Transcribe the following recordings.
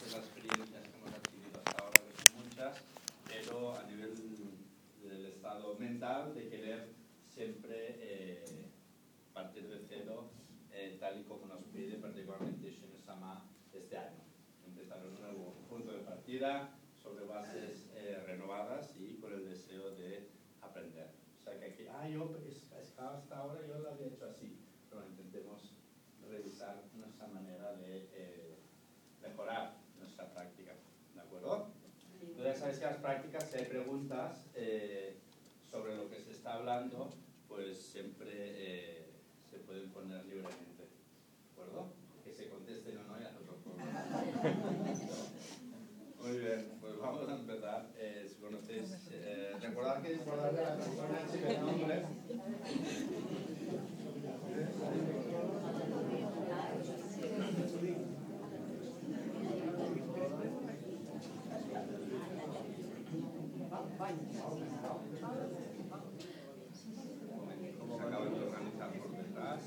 de las experiencias que hemos adquirido hasta ahora, que son muchas, pero a nivel del estado mental de querer siempre partir de cero, tal y como nos pide particularmente Shino-sama este año. Empezar un nuevo punto de partida sobre bases renovadas y con el deseo de aprender. O sea que aquí, hasta ahora yo lo había hecho así, pero intentemos revisar nuestra manera de mejorar nuestra práctica, ¿de acuerdo? Entonces, sabéis que las prácticas, si hay preguntas sobre lo que se está hablando, pues siempre se pueden poner libremente, ¿de acuerdo? Que se contesten o no, ya nosotros podemos. Muy bien, pues vamos a empezar. Si conocéis, recordad que disponer de la persona en chica de nombre. Se acaban de organizar por detrás.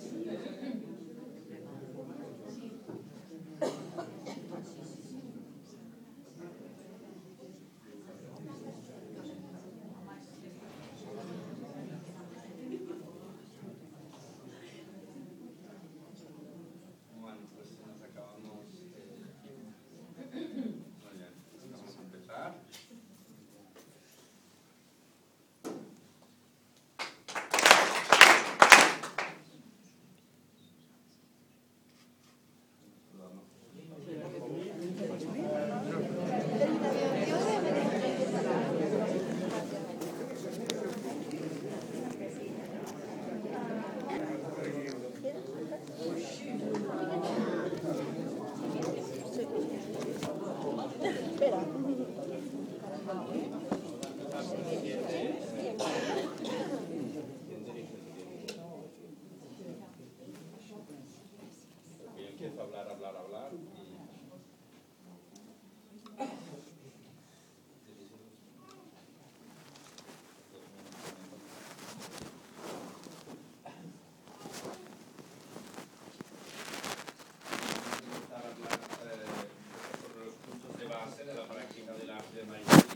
Bueno, pues nos acabamos. Muy bien, vamos a empezar. Yo empiezo a hablar y... sobre los puntos de base de la práctica del arte de Maitri.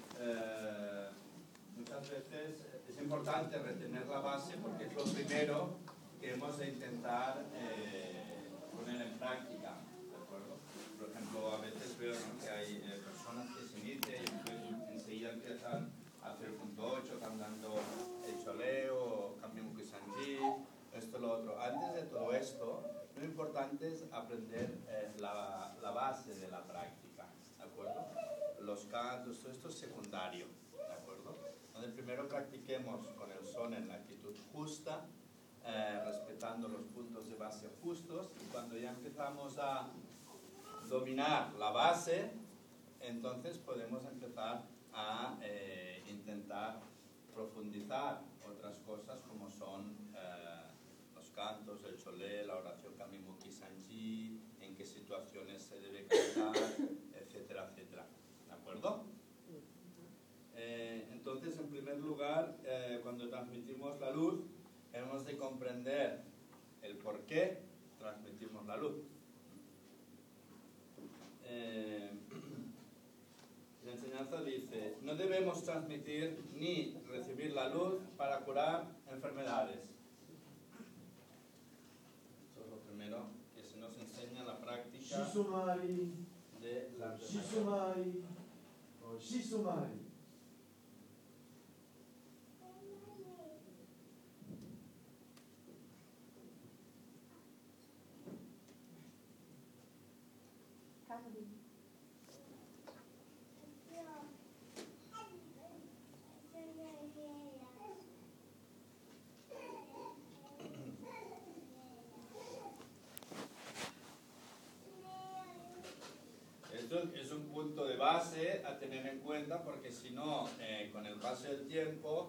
Muchas veces es importante retener la base porque es lo primero que hemos de intentar poner en práctica, ¿de acuerdo? Por ejemplo, a veces veo, ¿no?, que hay personas que se inician y enseguida empiezan a hacer punto 8, cantando el choleo, cambio Mukisanji, esto, lo otro. Antes de todo esto, lo importante es aprender la base de la práctica, ¿de acuerdo? Los cantos, todo esto es secundario, ¿de acuerdo? Entonces, primero practiquemos con el son en la actitud justa, respetando los puntos de base justos, y cuando ya empezamos a dominar la base, entonces podemos empezar a intentar profundizar otras cosas como son los cantos, el cholé, la oración Kamimuki Sanji, en qué situaciones se debe cantar, etcétera, etcétera. ¿De acuerdo? Entonces, en primer lugar, cuando transmitimos la luz, hemos de comprender el por qué transmitimos la luz. La enseñanza dice, no debemos transmitir ni recibir la luz para curar enfermedades. Eso es lo primero que se nos enseña en la práctica de la enfermedad. Esto es un punto de base a tener en cuenta porque si no, con el paso del tiempo,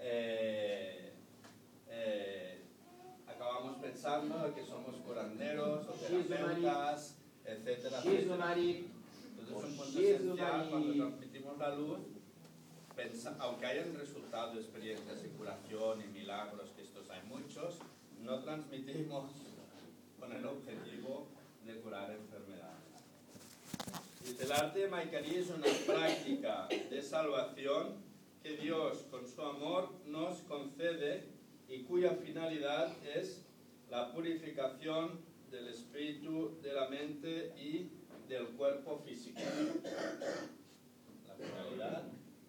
acabamos pensando que somos curanderos o terapeutas, etcétera, etcétera. Entonces es un punto esencial cuando transmitimos la luz, aunque hayan resultado experiencias de curación y milagros, que estos hay muchos, no transmitimos con el objetivo de curar enfermedades. Y El arte de Maikari es una práctica de salvación que Dios, con su amor, nos concede y cuya finalidad es la purificación del espíritu, de la mente y del cuerpo físico. La finalidad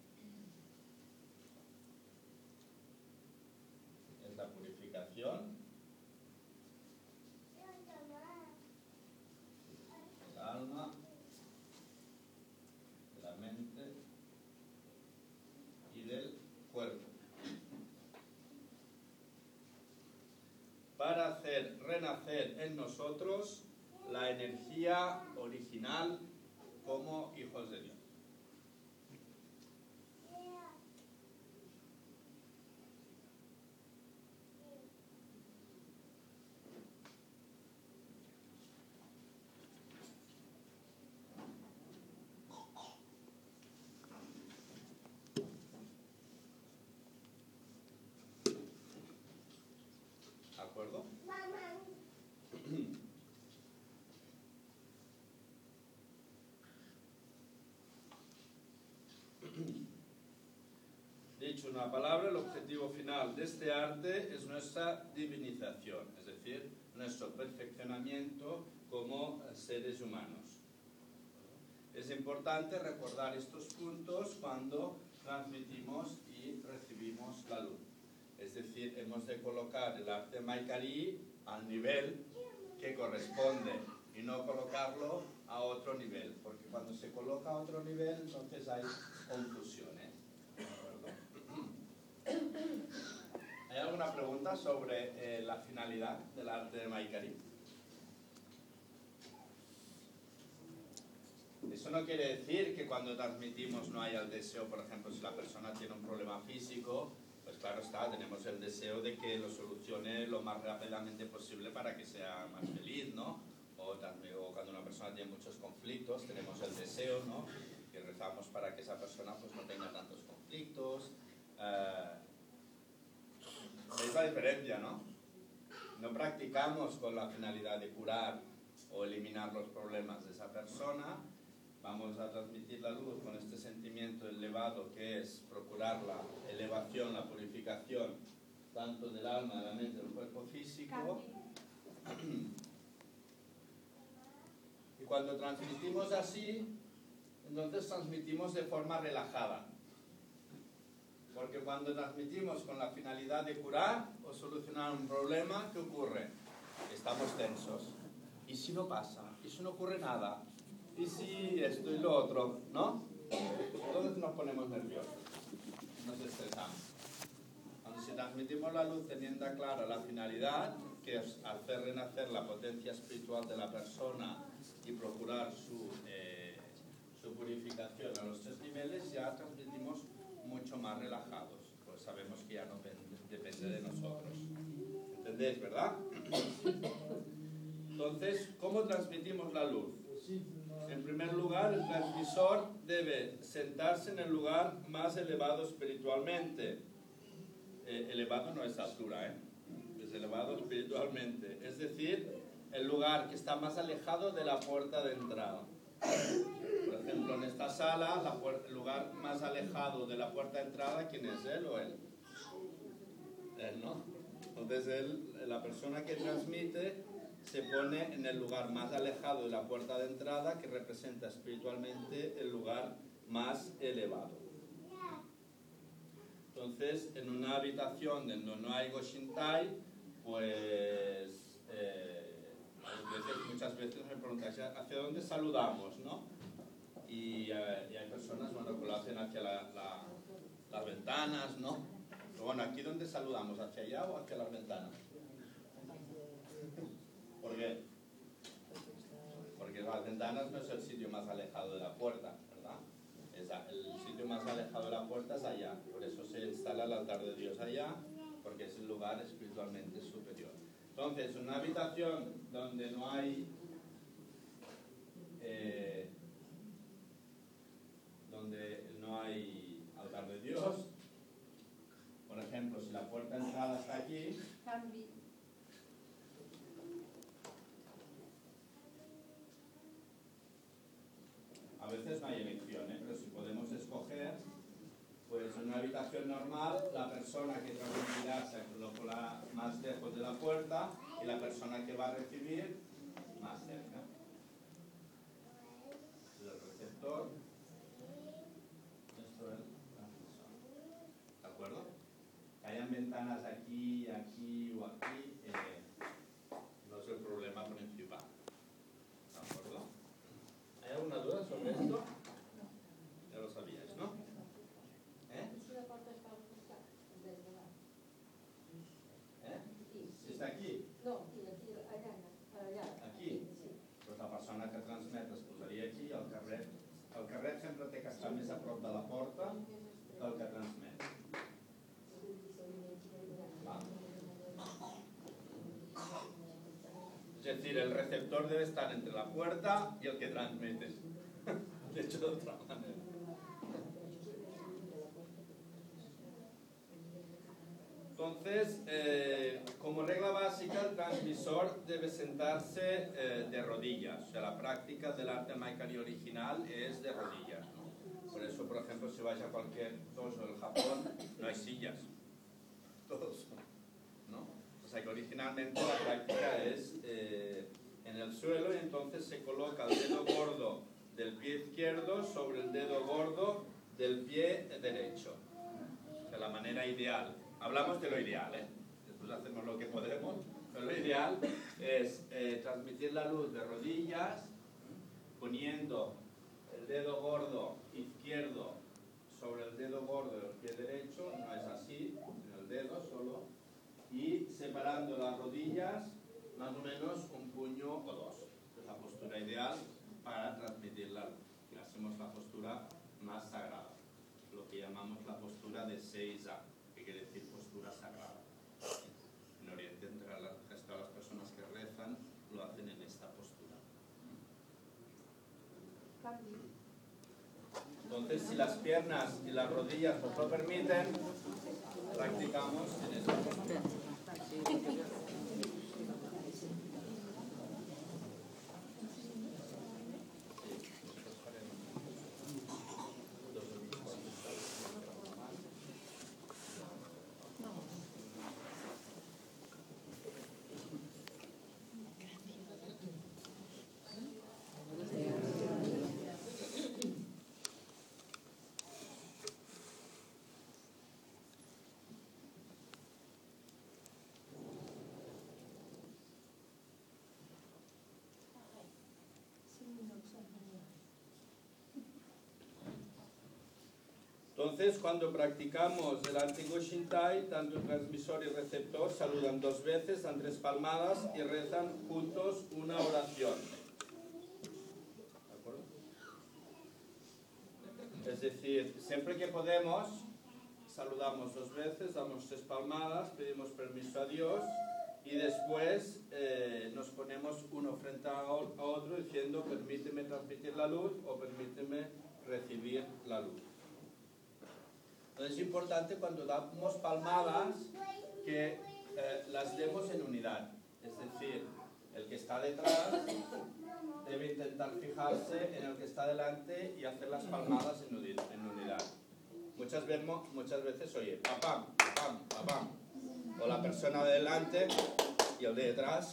es la purificación del alma, de la mente y del cuerpo, para hacer renacer en nosotros la energía original como hijos de Dios. ¿De acuerdo? Dicho una palabra, el objetivo final de este arte es nuestra divinización, es decir, nuestro perfeccionamiento como seres humanos. Es importante recordar estos puntos cuando transmitimos y recibimos la luz. Es decir, hemos de colocar el arte Maikari al nivel que corresponde y no colocarlo a otro nivel, porque cuando se coloca a otro nivel entonces hay confusiones. ¿Hay alguna pregunta sobre la finalidad del arte de Maikari? Eso no quiere decir que cuando transmitimos no haya el deseo, por ejemplo, si la persona tiene un problema físico, pues claro está, tenemos el deseo de que lo solucione lo más rápidamente posible para que sea más feliz, ¿no? O cuando una persona tiene muchos conflictos, tenemos el deseo, ¿no? Que rezamos para que esa persona pues no tenga tantos conflictos. ¿Veis la diferencia, no? No practicamos con la finalidad de curar o eliminar los problemas de esa persona. Vamos a transmitir la luz con este sentimiento elevado que es procurar la elevación, la purificación tanto del alma, de la mente, del cuerpo físico. Y cuando transmitimos así, entonces transmitimos de forma relajada. Porque cuando transmitimos con la finalidad de curar o solucionar un problema, ¿qué ocurre? Estamos tensos. ¿Y si no pasa? ¿Y si no ocurre nada? ¿Y si esto y lo otro? ¿No? Entonces nos ponemos nerviosos, nos estresamos. Cuando si transmitimos la luz teniendo clara la finalidad, que es hacer renacer la potencia espiritual de la persona y procurar su purificación a los 3 niveles, ya transmitimos mucho más relajados, pues sabemos que ya no depende de nosotros. ¿Entendéis, verdad? Entonces, ¿cómo transmitimos la luz? En primer lugar, el transmisor debe sentarse en el lugar más elevado espiritualmente. Elevado no es altura, es elevado espiritualmente. Es decir, el lugar que está más alejado de la puerta de entrada. Por ejemplo, en esta sala, el lugar más alejado de la puerta de entrada, ¿quién es? ¿Él o él? Él, ¿no? Entonces, la persona que transmite se pone en el lugar más alejado de la puerta de entrada, que representa espiritualmente el lugar más elevado. Entonces, en una habitación donde no hay Goshintai, pues muchas veces me preguntan ¿hacia dónde saludamos? ¿No? Y hay personas bueno, que lo hacen hacia las ventanas, ¿no? Pero bueno, ¿aquí dónde saludamos? ¿Hacia allá o hacia las ventanas? ¿Por qué? Porque las ventanas no es el sitio más alejado de la puerta, ¿verdad? El sitio más alejado de la puerta es allá. Por eso se instala el altar de Dios allá, porque es el lugar espiritualmente superior. Entonces, una habitación donde no hay altar de Dios, por ejemplo, si la puerta de entrada está aquí, a una habitación normal, la persona que transmitirá se coloca más lejos de la puerta y la persona que va a recibir más cerca. El receptor, esto es el transmisor. ¿De acuerdo? Que hayan ventanas aquí, aquí o aquí, no es el problema principal. ¿De acuerdo? ¿Hay alguna duda sobre esto? Ya lo sabíais, ¿no? Si está aquí. No, allà. Aquí. Pues la persona que transmet es posaria aquí, el carret sempre té que estar més a prop de la porta que el que transmet. Es decir, el receptor debe estar entre la puerta y el que transmite. De hecho, de otra manera. Entonces, como regla básica, el transmisor debe sentarse de rodillas. O sea, la práctica del arte Maikari original es de rodillas, ¿no? Por eso, por ejemplo, si vais a cualquier toso del Japón, no hay sillas. Todos, ¿no? O sea que originalmente la práctica es en el suelo y entonces se coloca el dedo gordo del pie izquierdo sobre el dedo gordo del pie derecho. De la manera ideal. Hablamos de lo ideal, ¿eh? Después hacemos lo que podemos, pero lo ideal es transmitir la luz de rodillas, poniendo el dedo gordo izquierdo sobre el dedo gordo del pie derecho, no es así, sino el dedo solo, y separando las rodillas más o menos un puño o dos. Es la postura ideal para transmitir la luz. Y hacemos la postura más sagrada, lo que llamamos la postura de Seiza, que quiere decir postura sagrada. En Oriente, entre el resto de las personas que rezan, lo hacen en esta postura. Entonces, si las piernas y las rodillas nos lo permiten, practicamos en esta postura. Entonces, cuando practicamos el antiguo Shintai, tanto el transmisor y el receptor saludan dos veces, dan 3 palmadas y rezan juntos una oración. ¿De acuerdo? Es decir, siempre que podemos, saludamos 2 veces, damos 3 palmadas, pedimos permiso a Dios y después nos ponemos uno frente a otro diciendo permíteme transmitir la luz o permíteme recibir la luz. Entonces es importante cuando damos palmadas que las demos en unidad. Es decir, el que está detrás debe intentar fijarse en el que está delante y hacer las palmadas en unidad. Muchas veces oye, papam, papam, papam. O la persona de delante y el de detrás.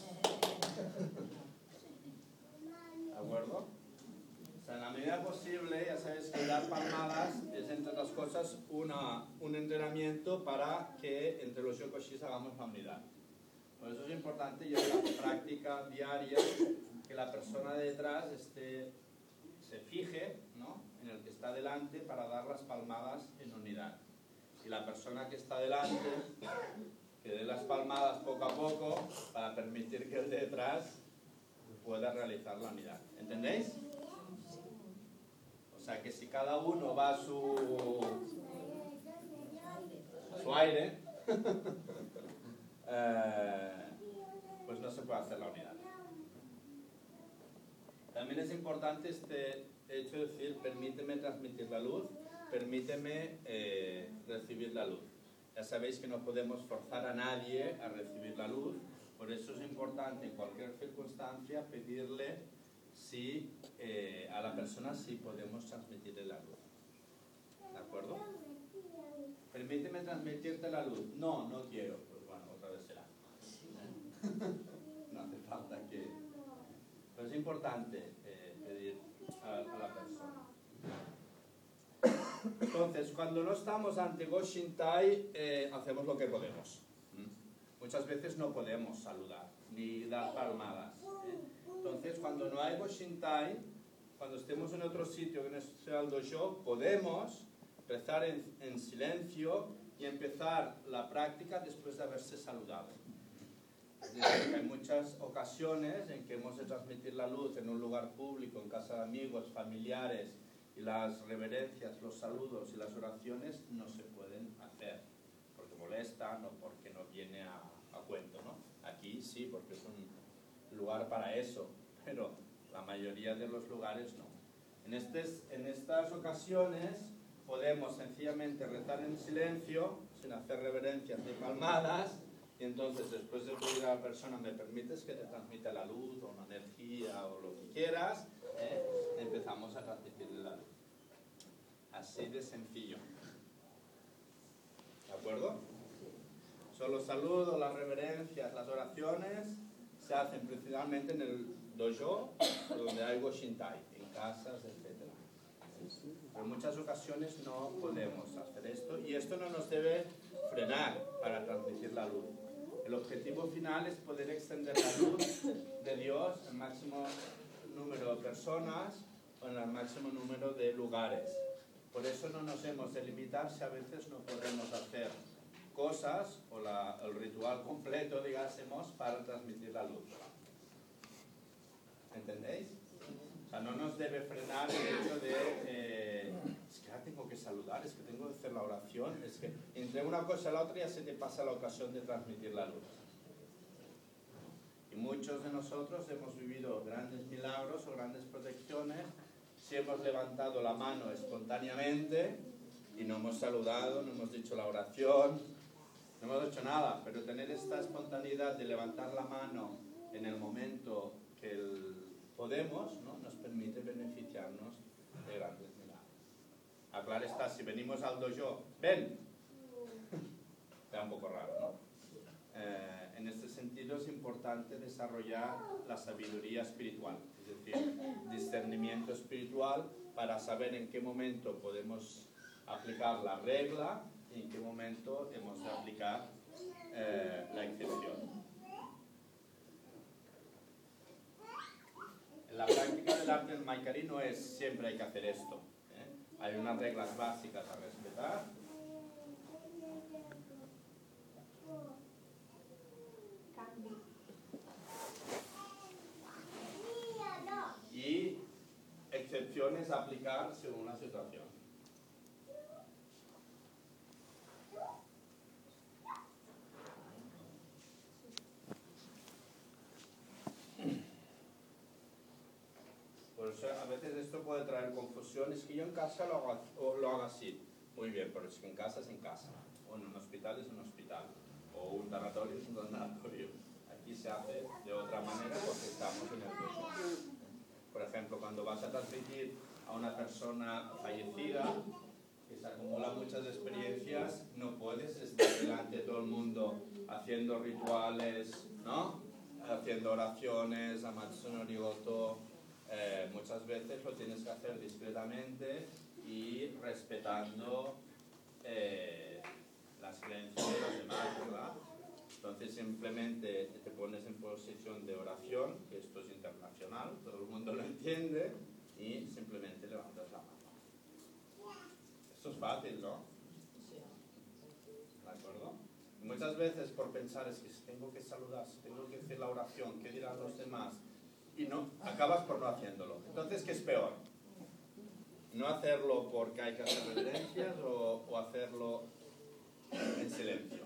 ¿De acuerdo? O sea, en la medida posible, ya sabéis que dar palmadas es, entre otras cosas, un entrenamiento para que entre los yokoshis hagamos la unidad. Por eso es importante llevar la práctica diaria, que la persona de detrás se fije, ¿no?, en el que está delante para dar las palmadas en unidad. Y la persona que está delante, que dé las palmadas poco a poco para permitir que el de detrás pueda realizar la unidad. ¿Entendéis? O sea que si cada uno va a su aire, pues no se puede hacer la unidad. También es importante este hecho de decir, permíteme transmitir la luz, permíteme recibir la luz. Ya sabéis que no podemos forzar a nadie a recibir la luz, por eso es importante en cualquier circunstancia pedirle a la persona si podemos transmitirle la luz. ¿De acuerdo? Permíteme transmitirte la luz. No, no quiero. Pues bueno, otra vez será. No hace falta que... Pero es importante pedir a la persona. Entonces, cuando no estamos ante Go Shintai, hacemos lo que podemos. Muchas veces no podemos saludar, ni dar palmadas. Entonces, cuando no hay Go Shintai, cuando estemos en otro sitio que no sea el dojo, podemos rezar en silencio y empezar la práctica después de haberse saludado. Es decir, que hay muchas ocasiones en que hemos de transmitir la luz en un lugar público, en casa de amigos, familiares, y las reverencias, los saludos y las oraciones no se pueden hacer porque molestan o porque no viene a cuento, ¿no? Aquí sí, porque es un lugar para eso, pero la mayoría de los lugares no. En estas ocasiones podemos sencillamente rezar en silencio, sin hacer reverencias ni palmadas, y entonces después de pedir a la persona, ¿me permites que te transmita la luz o una energía o lo que quieras? Empezamos a transmitirle la luz. Así de sencillo. ¿De acuerdo? Son los saludos, las reverencias, las oraciones se hacen principalmente en el dojo, donde hay Go Shintai, en casas, etc. Pero en muchas ocasiones no podemos hacer esto y esto no nos debe frenar para transmitir la luz. El objetivo final es poder extender la luz de Dios al máximo número de personas o en el máximo número de lugares. Por eso no nos hemos de limitar si a veces no podemos hacer cosas o el ritual completo, digásemos, para transmitir la luz. ¿Entendéis? O sea, no nos debe frenar el hecho de es que ahora tengo que saludar, es que tengo que hacer la oración, es que entre una cosa y la otra ya se te pasa la ocasión de transmitir la luz. Y muchos de nosotros hemos vivido grandes milagros o grandes protecciones si hemos levantado la mano espontáneamente y no hemos saludado, no hemos dicho la oración, no hemos hecho nada, pero tener esta espontaneidad de levantar la mano en el momento que podemos, ¿no? Nos permite beneficiarnos de grandes milagros. Claro está, si venimos al dojo, ven, queda un poco raro, ¿no? En este sentido es importante desarrollar la sabiduría espiritual, es decir, discernimiento espiritual para saber en qué momento podemos aplicar la regla y en qué momento hemos de aplicar la excepción. En la práctica del arte del Maikari no es siempre hay que hacer esto. Hay unas reglas básicas a respetar. Y excepciones a aplicar según la situación. Por eso a veces esto puede traer confusión. Es que yo en casa lo hago así. Muy bien, pero es que en casa es en casa. O en un hospital es un hospital. O un tanatorio es un tanatorio. Aquí se hace de otra manera porque estamos en el dojo. Por ejemplo, cuando vas a transmitir a una persona fallecida, que se acumulan muchas experiencias, no puedes estar delante de todo el mundo haciendo rituales, ¿no? Haciendo oraciones, Amatsu no Rigoto. Muchas veces lo tienes que hacer discretamente y respetando las creencias de los demás, ¿verdad? Entonces simplemente te pones en posición de oración, que esto es internacional, todo el mundo lo entiende, y simplemente levantas la mano. Esto es fácil, ¿no? ¿De acuerdo? Y muchas veces por pensar es que si tengo que saludar, si tengo que decir la oración, ¿qué dirán los demás? Y no, acabas por no haciéndolo. Entonces, ¿qué es peor? No hacerlo porque hay que hacer reverencias o hacerlo en silencio.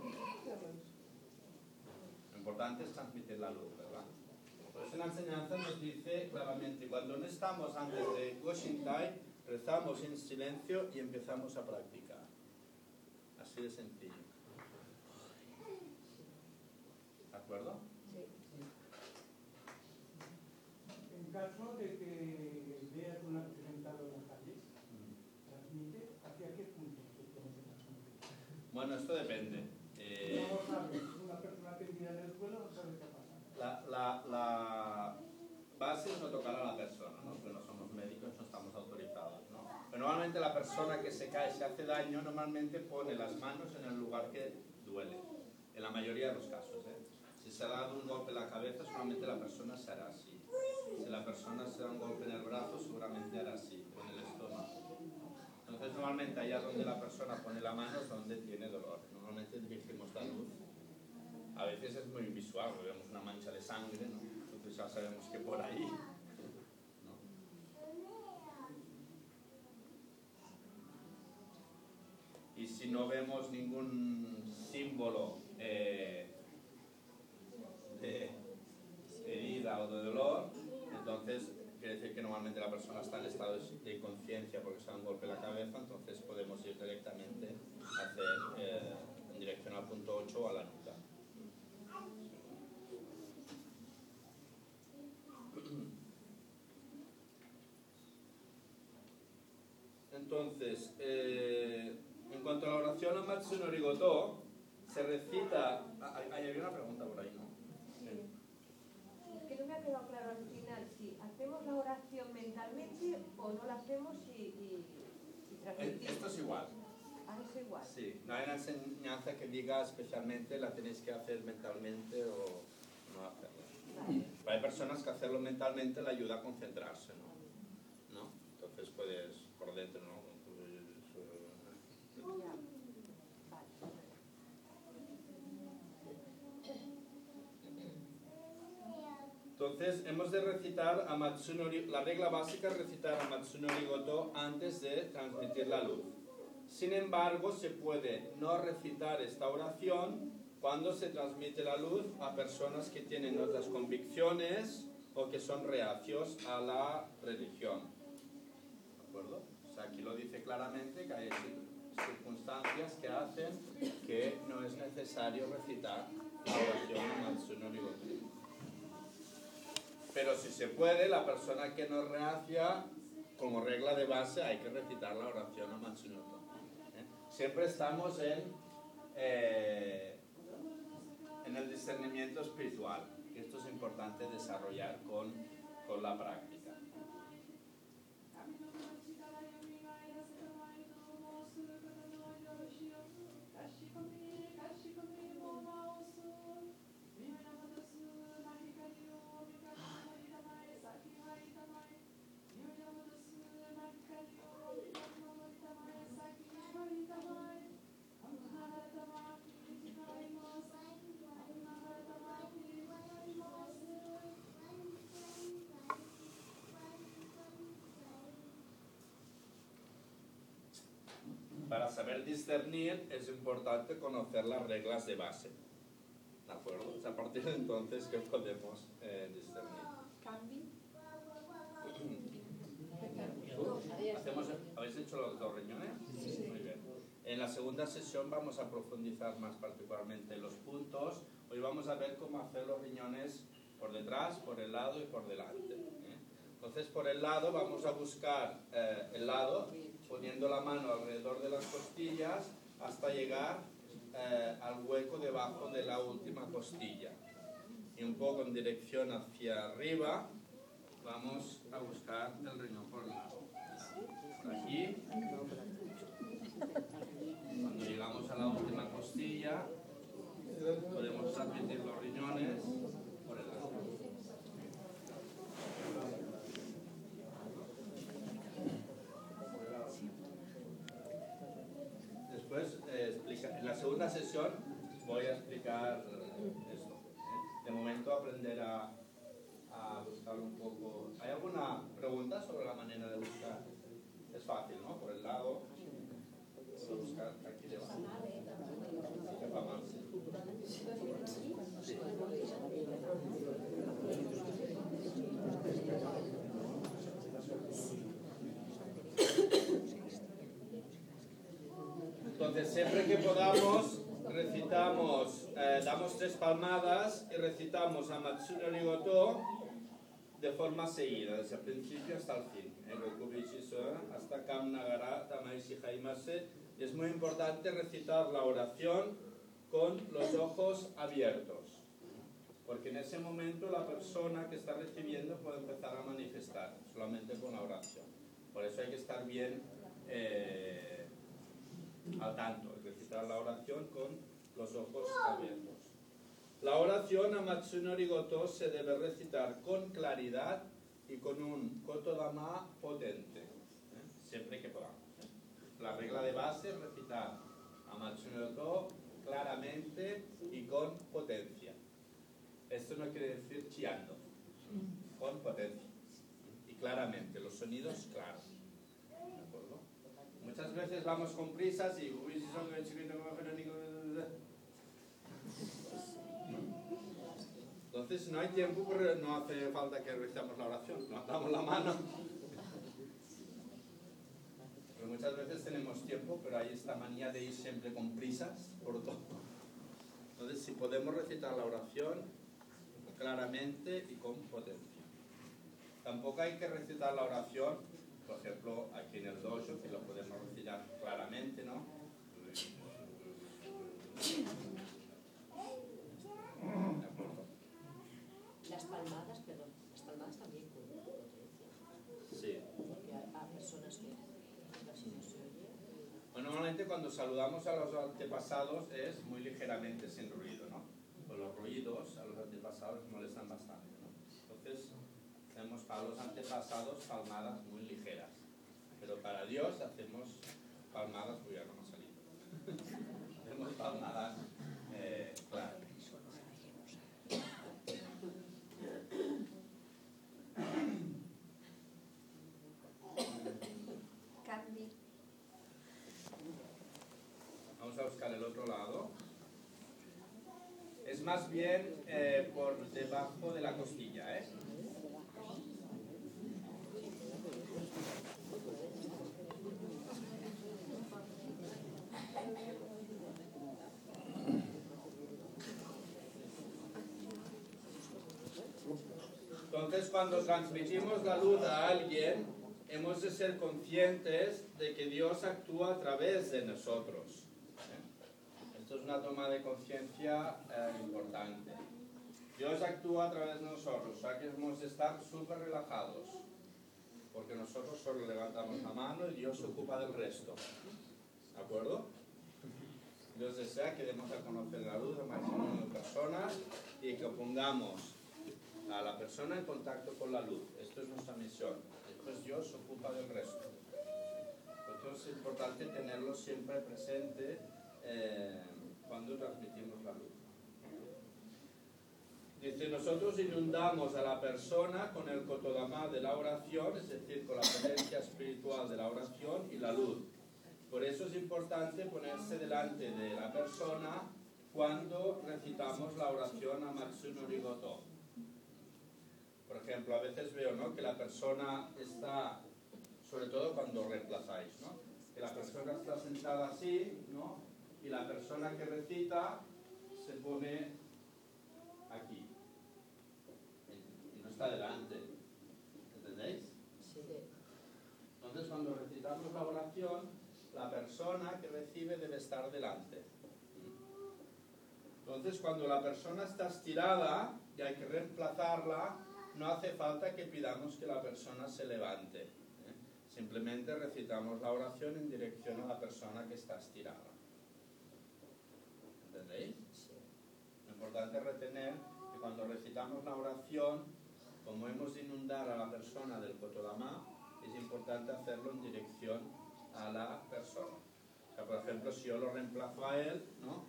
Lo importante es transmitir la luz, ¿verdad? Por eso la enseñanza nos dice claramente, cuando no estamos antes de Go Shintai, rezamos en silencio y empezamos a practicar. Así de sencillo. ¿De acuerdo? En caso de que veas un accidentado en la calle, transmite, ¿hacia qué punto se puede transmitir? Bueno, esto depende. No lo sabes. Una persona que vive en el suelo no sabe qué pasa. La base es no tocar a la persona, ¿no? Porque no somos médicos, no estamos autorizados, ¿no? Pero normalmente la persona que se cae, se hace daño, normalmente pone las manos en el lugar que duele. En la mayoría de los casos, ¿eh? Si se ha dado un golpe en la cabeza, seguramente la persona se hará así. Si la persona se da un golpe en el brazo, seguramente hará así, con el estómago. Entonces, normalmente allá donde la persona pone la mano es donde tiene dolor. Normalmente dirigimos la luz. A veces es muy visual, vemos una mancha de sangre, ¿no? Entonces ya sabemos que por ahí, ¿no? Y si no vemos ningún símbolo de herida o de dolor, entonces quiere decir que normalmente la persona está en estado de inconsciencia porque se da un golpe en la cabeza, entonces podemos ir directamente a hacer en dirección al punto 8 o a la nuca. Entonces, en cuanto a la oración a Matsunori Goto, se recita... había una pregunta por ahí, ¿no? Es que no me ha quedado claro al final si hacemos la oración mentalmente o no la hacemos y transmitimos. Esto es igual. Ah, es igual. Sí, no hay una enseñanza que diga especialmente la tenéis que hacer mentalmente o no hacerla. Vale. Pero hay personas que hacerlo mentalmente le ayuda a concentrarse, ¿no? Entonces puedes, por dentro, ¿no? Ya. Vale. Entonces hemos de recitar a Matsunori, la regla básica es recitar a Matsunori Goto antes de transmitir la luz. Sin embargo, se puede no recitar esta oración cuando se transmite la luz a personas que tienen otras convicciones o que son reacios a la religión. ¿De acuerdo? O sea, aquí lo dice claramente que hay circunstancias que hacen que no es necesario recitar la oración a Matsunori Goto. Pero si se puede, la persona que no reacia, como regla de base, hay que recitar la oración a Matsunori Goto. Siempre estamos en el discernimiento espiritual, que esto es importante desarrollar con la práctica. Para saber discernir es importante conocer las reglas de base. ¿De acuerdo? Es a partir de entonces que podemos discernir. ¿Habéis hecho los 2 riñones? Sí. Muy bien. En la segunda sesión vamos a profundizar más particularmente en los puntos. Hoy vamos a ver cómo hacer los riñones por detrás, por el lado y por delante. Entonces, por el lado vamos a buscar el lado, poniendo la mano alrededor de las costillas hasta llegar al hueco debajo de la última costilla. Y un poco en dirección hacia arriba vamos a buscar el riñón por el lado. Por aquí. Cuando llegamos a la última costilla, podemos transmitir los riñones por el lado. Después, en la segunda sesión voy a explicar esto. De momento aprender a buscar un poco. ¿Hay alguna pregunta sobre la manera de buscar? Es fácil, ¿no? Por el lado. Puedo buscar aquí debajo. Entonces, siempre que podamos, recitamos, damos 3 palmadas y recitamos a Matsunori Goto de forma seguida, desde el principio hasta el fin. Hasta Kam Nagara Tamaishi Haimase Y es muy importante recitar la oración con los ojos abiertos, porque en ese momento la persona que está recibiendo puede empezar a manifestar solamente con la oración. Por eso hay que estar bien al tanto, recitar la oración con los ojos abiertos. La oración a Matsunori Goto se debe recitar con claridad y con un kotodama potente, siempre que podamos. La regla de base es recitar a Matsunori Goto claramente y con potencia. Esto no quiere decir chillando, con potencia y claramente, los sonidos claros. ¿De acuerdo? Muchas veces vamos con prisas y uy, si son de chiquito, entonces no hay tiempo, pero no hace falta que recitamos la oración, levantamos la mano. Pero muchas veces tenemos tiempo, pero hay esta manía de ir siempre con prisas por todo. Entonces, si podemos recitar la oración claramente y con potencia. Tampoco hay que recitar la oración, por ejemplo, aquí en el dojo, que lo podemos recitar claramente, ¿no? ¿De acuerdo? Las palmadas, perdón, las palmadas también con potencia. Sí. Porque hay personas que casi no se oye. Bueno, normalmente cuando saludamos a los antepasados es muy ligeramente sin ruido, ¿no? Pues los ruidos a los antepasados molestan bastante, ¿no? Entonces, hacemos para los antepasados palmadas muy ligeras. Pero para Dios hacemos palmadas, pues ya no me ha salido. Hacemos palmadas, claro. Candy. Vamos a buscar el otro lado. Es más bien por debajo de la costilla, ¿eh? Entonces, cuando transmitimos la luz a alguien, hemos de ser conscientes de que Dios actúa a través de nosotros. Esto es una toma de conciencia importante. Dios actúa a través de nosotros, o sea que hemos de estar súper relajados, porque nosotros solo levantamos la mano y Dios se ocupa del resto. ¿De acuerdo? Dios desea que demos a conocer la luz a máximo número de personas y que pongamos a la persona en contacto con la luz. Esto es nuestra misión. Después Dios se ocupa del resto. Por eso es importante tenerlo siempre presente cuando transmitimos la luz. Dice, nosotros inundamos a la persona con el kotodama de la oración, es decir, con la potencia espiritual de la oración y la luz. Por eso es importante ponerse delante de la persona cuando recitamos la oración a Matsunori Goto. Por ejemplo, a veces veo, ¿no?, que la persona está, sobre todo cuando reemplazáis, ¿no?, que la persona está sentada así, ¿no?, y la persona que recita se pone aquí y no está delante. ¿Entendéis? Sí. Entonces, cuando recitamos la oración, la persona que recibe debe estar delante. Entonces, cuando la persona está estirada y hay que reemplazarla, no hace falta que pidamos que la persona se levante. Simplemente recitamos la oración en dirección a la persona que está estirada. ¿Entendéis? Sí. Lo importante es retener que cuando recitamos la oración, como hemos de inundar a la persona del kotodama, es importante hacerlo en dirección a la persona. O sea, por ejemplo, si yo lo reemplazo a él, ¿no?,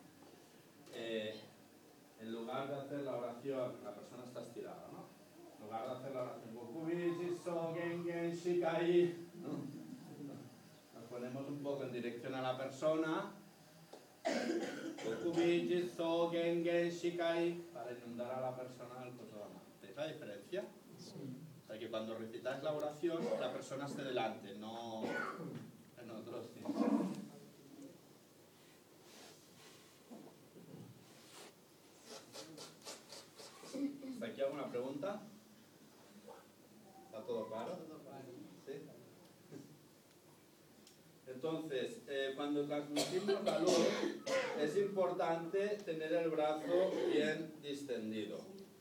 en lugar de hacer la oración, la persona está estirada, ¿no?, en lugar de hacer la oración, ¿no?, nos ponemos un poco en dirección a la persona, para inundar a la persona del kotodama. ¿Veis la diferencia? O sea, que cuando recitáis la oración, la persona esté delante, no en otros sitios. ¿Hasta aquí alguna pregunta? ¿Está todo claro? ¿Sí? Entonces, cuando transmitimos la luz, es importante tener el brazo bien distendido.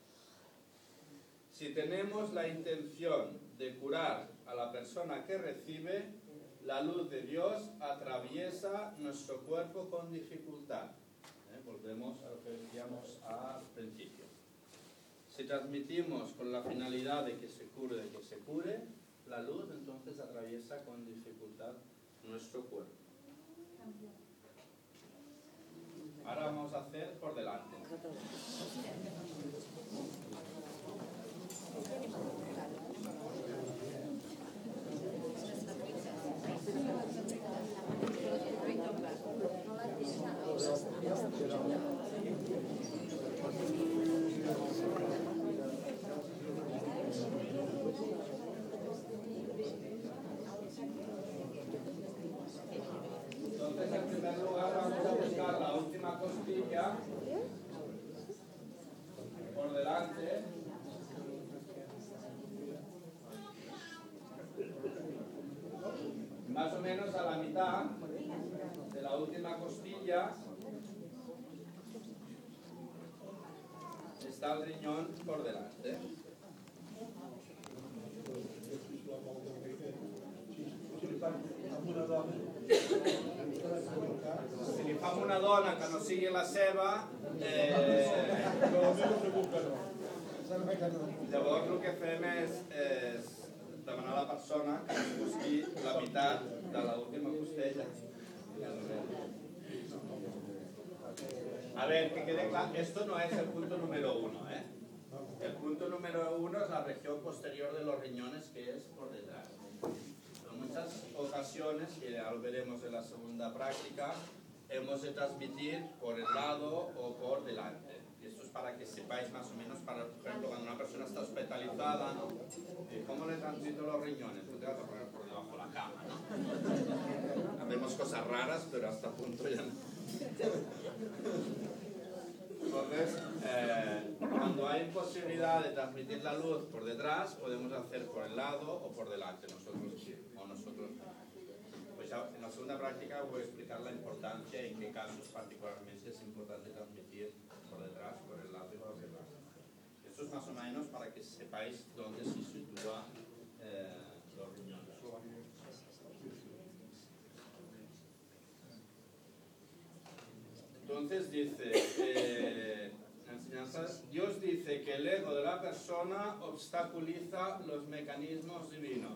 Si tenemos la intención de curar a la persona que recibe, la luz de Dios atraviesa nuestro cuerpo con dificultad. Volvemos a lo que decíamos al principio. Si transmitimos con la finalidad de que se cure, la luz entonces atraviesa con dificultad nuestro cuerpo. Ahora vamos a hacer por delante. Entonces, en primer lugar, vamos a buscar la última costilla por delante. Más o menos a la mitad de la última costilla está el riñón por delante. Si li fam una dona que no sigui la seva, llavors el que fem és demanar a la persona que ens busqui la meitat de l'última costella. A ver, que quede claro, esto no es el punto número 1, ¿eh? El punto número 1 es la región posterior de los riñones, que es por detrás. En muchas ocasiones, y ya lo veremos en la segunda práctica, hemos de transmitir por el lado o por delante. Y esto es para que sepáis más o menos, para, por ejemplo, cuando una persona está hospitalizada, ¿no? ¿Cómo le transmito los riñones? Pues te vas a poner por debajo de la cama, ¿no? Hacemos cosas raras, pero hasta punto ya no. Entonces, cuando hay posibilidad de transmitir la luz por detrás, podemos hacer por el lado o por delante, nosotros. Pues ya, en la segunda práctica voy a explicar la importancia y en qué casos particularmente es importante transmitir por detrás, por el lado y por detrás. Esto es más o menos para que sepáis dónde se sitúa los riñones. Entonces dice, enseñanzas, Dios dice que el ego de la persona obstaculiza los mecanismos divinos.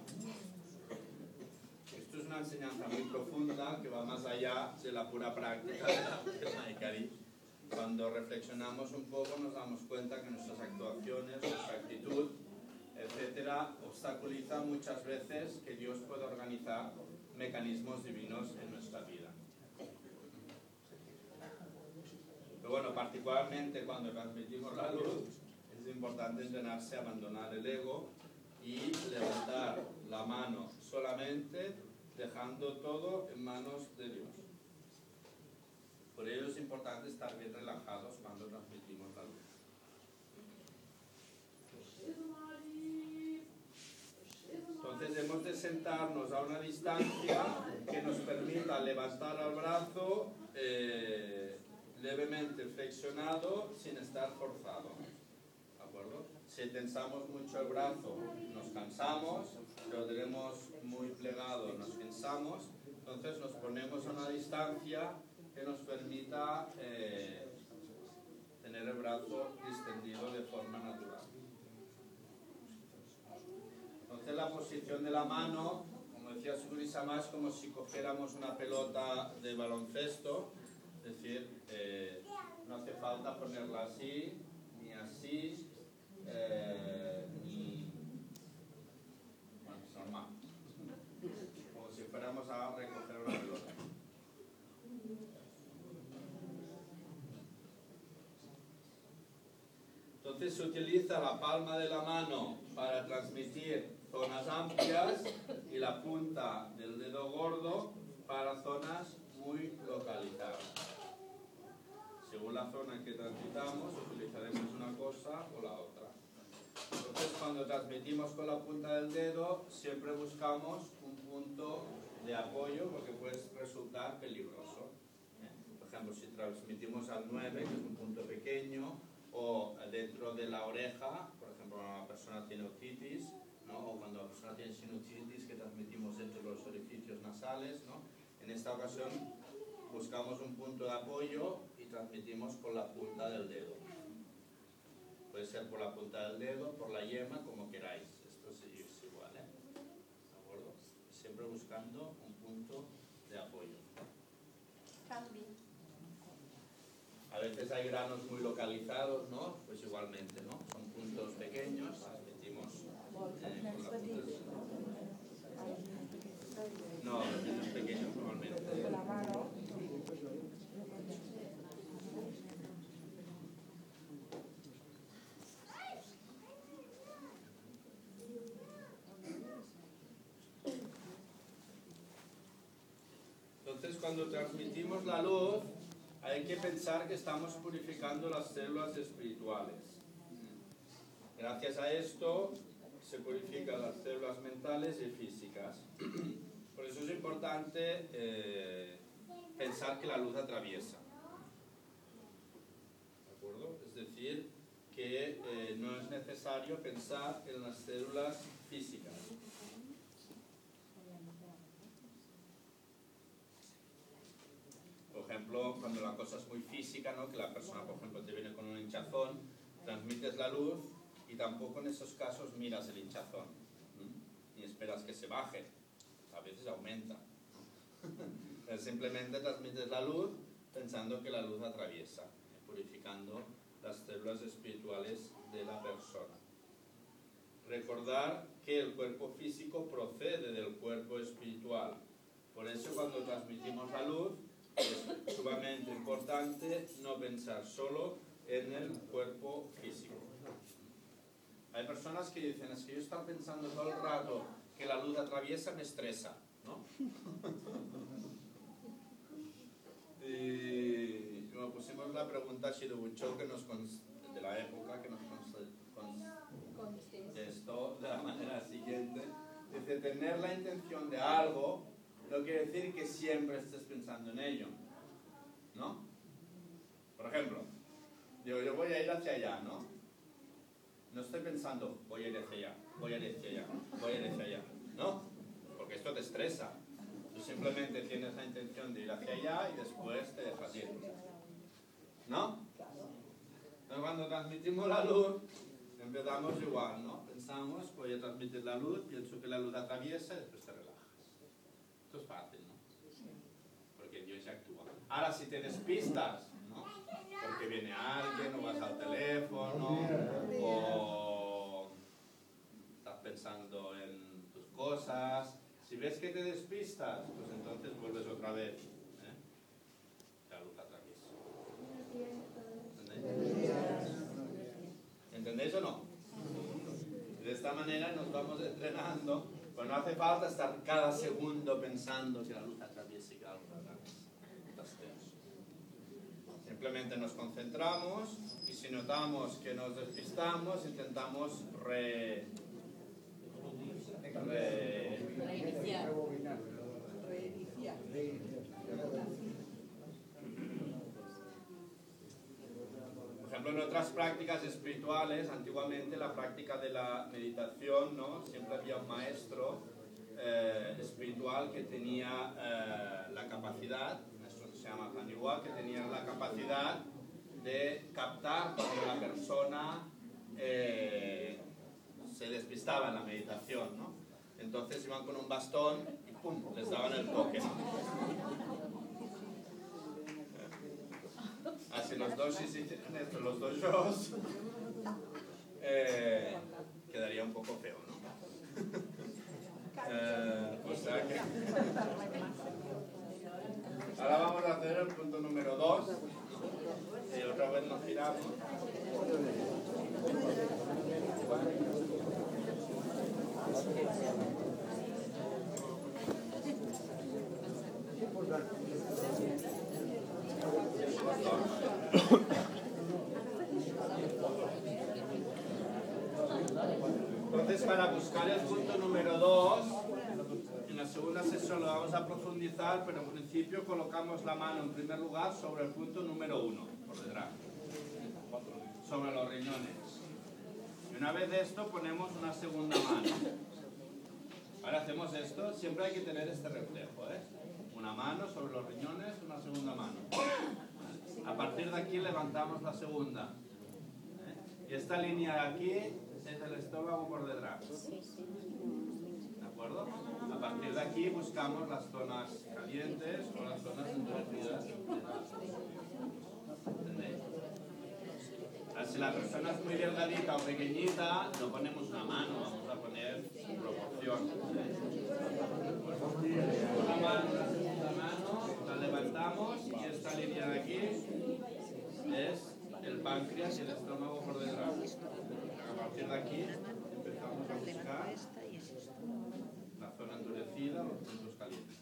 Esto es una enseñanza muy profunda que va más allá de la pura práctica de la Ikari. Cuando reflexionamos un poco nos damos cuenta que nuestras actuaciones, nuestra actitud, etcétera, obstaculiza muchas veces que Dios pueda organizar mecanismos divinos en nuestra vida. Pero bueno, particularmente cuando transmitimos la luz, es importante entrenarse a abandonar el ego y levantar la mano solamente, dejando todo en manos de Dios. Por ello es importante estar bien relajados cuando transmitimos la luz. Entonces hemos de sentarnos a una distancia que nos permita levantar el brazo levemente flexionado sin estar forzado. ¿De acuerdo? Si tensamos mucho el brazo nos cansamos, si lo tenemos muy plegado nos cansamos, entonces nos ponemos a una distancia que nos permita tener el brazo distendido de forma natural. Entonces la posición de la mano, como decía Suguri-sama, es como si cogiéramos una pelota de baloncesto, es decir, no hace falta ponerla así, ni así, ni... bueno, es normal, como si fuéramos a recoger una pelota. Entonces se utiliza la palma de la mano para transmitir zonas amplias y la punta del dedo gordo para zonas muy localizadas. Según la zona en que transmitamos, utilizaremos una cosa o la otra. Entonces, cuando transmitimos con la punta del dedo, siempre buscamos un punto de apoyo, porque puede sea peligroso. Por ejemplo, si transmitimos al 9, que es un punto pequeño, o dentro de la oreja, por ejemplo, cuando una persona tiene otitis, ¿no? O cuando la persona tiene sinusitis, que transmitimos entre los orificios nasales, ¿no? En esta ocasión buscamos un punto de apoyo y transmitimos con la punta del dedo. Puede ser por la punta del dedo, por la yema, como queráis. Esto es igual, ¿eh? ¿De acuerdo? Siempre buscando un punto de apoyo. Cambio. A veces hay granos muy localizados, ¿no? Pues igualmente, ¿no? Son puntos pequeños, transmitimos con la punta del dedo. No, los puntos pequeños normalmente. Entonces, cuando transmitimos la luz, hay que pensar que estamos purificando las células espirituales. Gracias a esto se purifican las células mentales y físicas. Por eso es importante pensar que la luz atraviesa. ¿De acuerdo? Es decir, que no es necesario pensar en las células físicas. Por ejemplo, cuando la cosa es muy física, ¿no? Que la persona, por ejemplo, te viene con un hinchazón, transmites la luz y tampoco en esos casos miras el hinchazón, ni esperas que se baje, a veces aumenta. Simplemente transmites la luz pensando que la luz atraviesa, purificando las células espirituales de la persona. Recordar que el cuerpo físico procede del cuerpo espiritual. Por eso cuando transmitimos la luz, es sumamente importante no pensar solo en el cuerpo físico. Hay personas que dicen, es que yo estaba pensando todo el rato que la luz atraviesa, me estresa, ¿no? Y nos pusimos la pregunta a Shirobucho de la época que nos contestó de la manera siguiente. Dice, tener la intención de algo no quiere decir que siempre estés pensando en ello, ¿no? Por ejemplo, digo, yo voy a ir hacia allá, ¿no? No estoy pensando, voy a ir hacia allá, voy a ir hacia allá, voy a ir hacia allá, ¿no? Porque esto te estresa. Tú simplemente tienes la intención de ir hacia allá y después te dejas ir, ¿no? Entonces cuando transmitimos la luz, empezamos igual, ¿no? Pensamos, voy a transmitir la luz, pienso que la luz atraviesa y después te relajas. Esto es fácil, ¿no? Porque Dios ya actúa. Ahora, si te despistas, ¿no? Porque viene alguien, o vas al teléfono, o estás pensando en tus cosas. Si ves que te despistas, pues entonces vuelves otra vez. La luz atraviesa. ¿Entendéis o no? De esta manera nos vamos entrenando. Pues no hace falta estar cada segundo pensando que la luz atraviesa y que la luz atraviesa. Simplemente nos concentramos y si notamos que nos despistamos, intentamos reiniciar. Por ejemplo, en otras prácticas espirituales, antiguamente la práctica de la meditación, ¿no? Siempre había un maestro espiritual que tenía la capacidad, esto se llama Haniwa, que tenía la capacidad de captar cuando la persona se despistaba en la meditación, ¿no? Entonces iban con un bastón y ¡pum!, les daban el toque, ¿no? Así los dos, si hicieran esto, los dos shows, quedaría un poco feo, ¿no? O sea que... Ahora vamos a hacer el punto número 2. Y otra vez nos giramos. Entonces, para buscar el punto número 2, en la segunda sesión lo vamos a profundizar, pero en principio colocamos la mano en primer lugar sobre el punto número 1, por detrás, sobre los riñones. Y una vez esto ponemos una segunda mano. Ahora hacemos esto, siempre hay que tener este reflejo, ¿eh? Una mano sobre los riñones, una segunda mano. A partir de aquí levantamos la segunda. Y esta línea de aquí es el estómago por detrás. ¿De acuerdo? A partir de aquí buscamos las zonas calientes o las zonas endurecidas. ¿Entendéis? Si la persona es muy delgadita o pequeñita, no ponemos una mano, vamos a poner proporción. Una mano, una segunda mano, la levantamos y esta línea de aquí es el páncreas y el estómago por detrás. A partir de aquí empezamos a buscar la zona endurecida, los puntos calientes.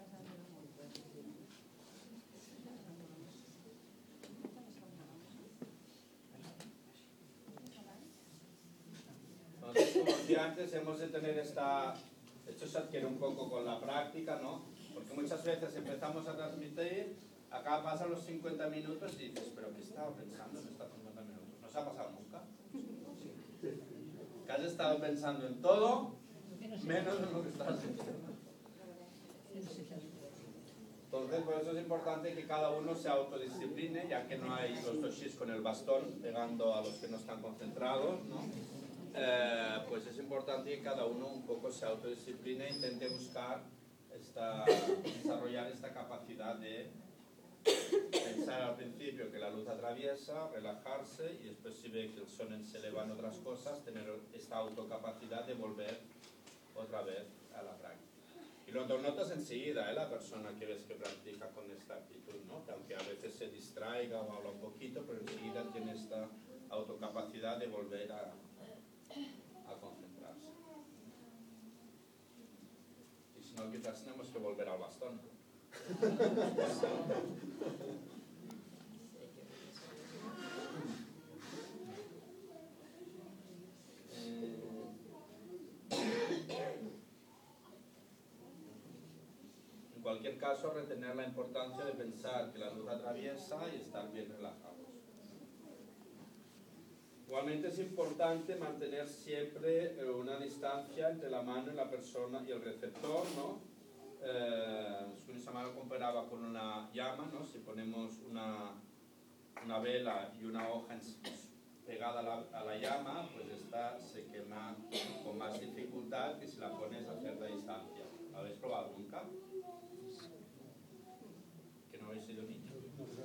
Entonces, como decía antes, hemos de tener esta... Esto se adquiere un poco con la práctica, ¿no? Porque muchas veces empezamos a transmitir, acá pasan los 50 minutos y dices, ¿pero qué estaba pensando en estos 50 minutos? ¿No se ha pasado nunca? Que has estado pensando en todo, menos en lo que estás haciendo. Entonces, por eso es importante que cada uno se autodiscipline, ya que no hay los toshis con el bastón pegando a los que no están concentrados, ¿no? Pues es importante que cada uno un poco se autodiscipline e intente buscar desarrollar esta capacidad de pensar al principio que la luz atraviesa, relajarse y después si ve que el sonen se elevan otras cosas, tener esta autocapacidad de volver otra vez a la práctica. Y lo notas enseguida, la persona que ves que practica con esta actitud, ¿no? Que aunque a veces se distraiga o habla un poquito, pero enseguida tiene esta autocapacidad de volver a concentrarse. Y si no, quizás tenemos que volver al bastón. En cualquier caso, retener la importancia de pensar que la luz atraviesa y estar bien relajados. Igualmente es importante mantener siempre una distancia entre la mano y la persona y el receptor, ¿no? Suni-sama lo comparaba con una llama, ¿no? Si ponemos una vela y una hoja pegada a la llama, pues esta se quema con más dificultad que si la pones a cierta distancia. ¿Lo habéis probado nunca? Que no habéis sido niños.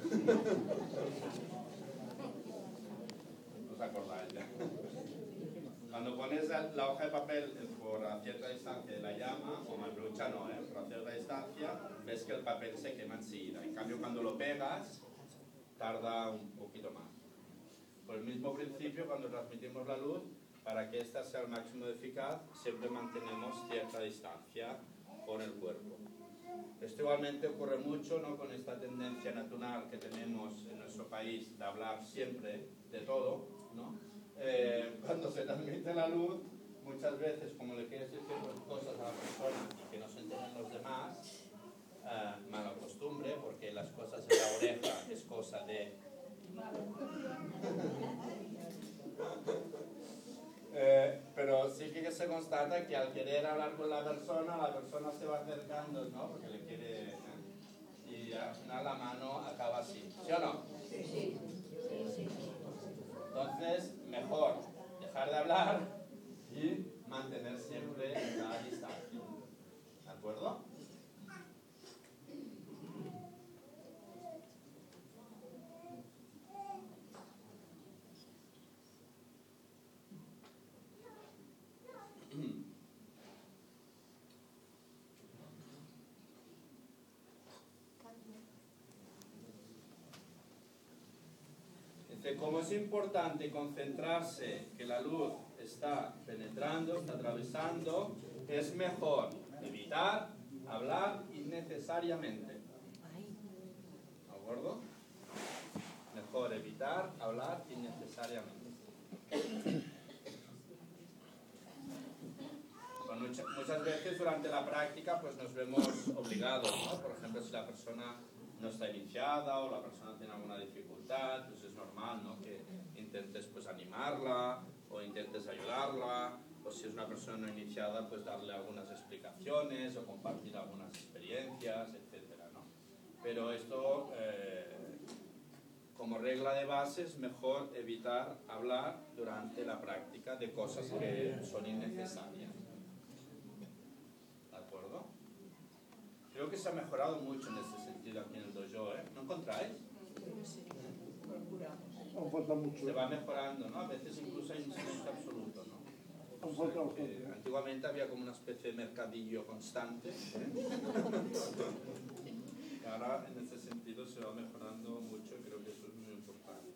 ¿Os acordáis? Cuando pones la hoja de papel por a cierta distancia de la llama, o más lucha no, por a cierta distancia, ves que el papel se quema enseguida. En cambio, cuando lo pegas, tarda un poquito más. Por el mismo principio, cuando transmitimos la luz, para que ésta sea al máximo de eficaz, siempre mantenemos cierta distancia con el cuerpo. Esto igualmente ocurre mucho, ¿no? Con esta tendencia natural que tenemos en nuestro país de hablar siempre de todo, ¿no? Cuando se transmite la luz, muchas veces, como le quieres decir cosas a la persona y que no se enteren los demás, mala costumbre, porque las cosas en la oreja es cosa de... pero sí que se constata que al querer hablar con la persona se va acercando, ¿no? Porque le quiere... y al final la mano acaba así, ¿sí o no? Sí. Entonces, mejor dejar de hablar y mantener siempre la distancia. ¿De acuerdo? Como es importante concentrarse que la luz está penetrando, está atravesando, es mejor evitar hablar innecesariamente. ¿De acuerdo? Mejor evitar hablar innecesariamente. muchas veces durante la práctica pues nos vemos obligados, ¿no? Por ejemplo, si la persona no está iniciada o la persona tiene alguna dificultad, pues es normal, ¿no? Que intentes pues animarla o intentes ayudarla, o si es una persona no iniciada, pues darle algunas explicaciones o compartir algunas experiencias, etcétera, ¿no? Pero esto, como regla de base, es mejor evitar hablar durante la práctica de cosas que son innecesarias. ¿De acuerdo? Creo que se ha mejorado mucho en este sentido aquí en el dojo, ¿eh? ¿No encontráis? Aún falta mucho. Se va mejorando, ¿no? A veces incluso hay un silencio absoluto, ¿no? Aún falta bastante. Antiguamente había como una especie de mercadillo constante, ¿eh? Y ahora en ese sentido se va mejorando mucho, creo que eso es muy importante.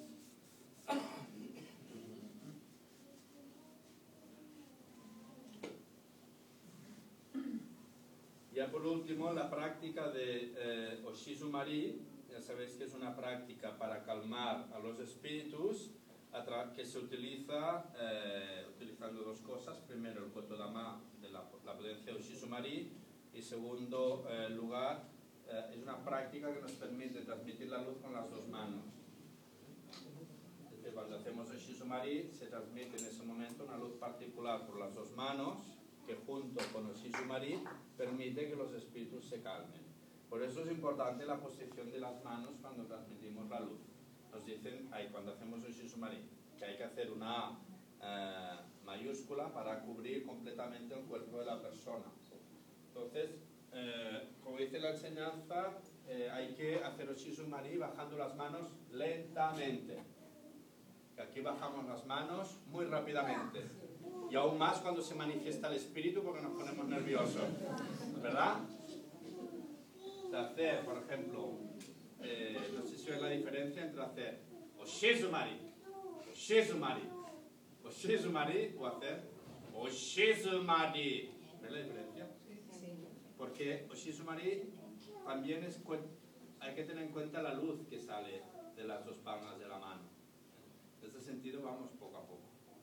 Ya por último, la práctica de Oshizumari, ya sabéis que es una práctica para calmar a los espíritus, que se utiliza utilizando dos cosas. Primero, el Kotodama de la potencia de Oshizumari, y segundo lugar, es una práctica que nos permite transmitir la luz con las dos manos. Es decir, cuando hacemos Oshizumari, se transmite en ese momento una luz particular por las dos manos, que junto con Oshizumari permite que los espíritus se calmen. Por eso es importante la posición de las manos cuando transmitimos la luz. Nos dicen, cuando hacemos Oshizumari, que hay que hacer una mayúscula para cubrir completamente el cuerpo de la persona. Entonces, como dice la enseñanza, hay que hacer Oshizumari bajando las manos lentamente. Aquí bajamos las manos muy rápidamente. Y aún más cuando se manifiesta el espíritu, porque nos ponemos nerviosos, ¿verdad? De hacer, por ejemplo, no sé si veis la diferencia entre hacer Oshizumari, Oshizumari, Oshizumari o hacer Oshizumari. ¿Veis la diferencia? Porque Oshizumari también hay que tener en cuenta la luz que sale de las dos palmas de la mano. En este sentido vamos poco a poco.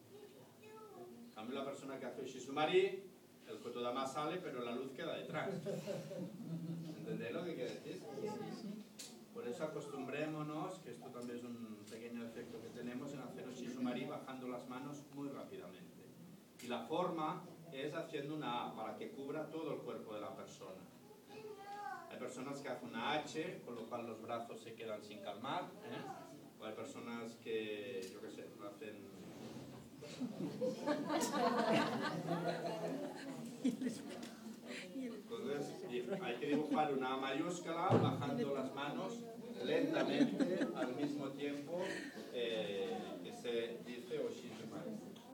A mí la persona que hace Oshizumari, el Kotodama sale, pero la luz queda detrás. ¿Entendéis lo que quiere decir? Por eso acostumbrémonos, que esto también es un pequeño efecto que tenemos, en hacer Oshizumari bajando las manos muy rápidamente. Y la forma es haciendo una A, para que cubra todo el cuerpo de la persona. Hay personas que hacen una H, con lo cual los brazos se quedan sin calmar, ¿eh? O hay personas que, yo qué sé, lo hacen... Entonces hay que dibujar una mayúscula bajando las manos lentamente al mismo tiempo que se dice Oshizumari.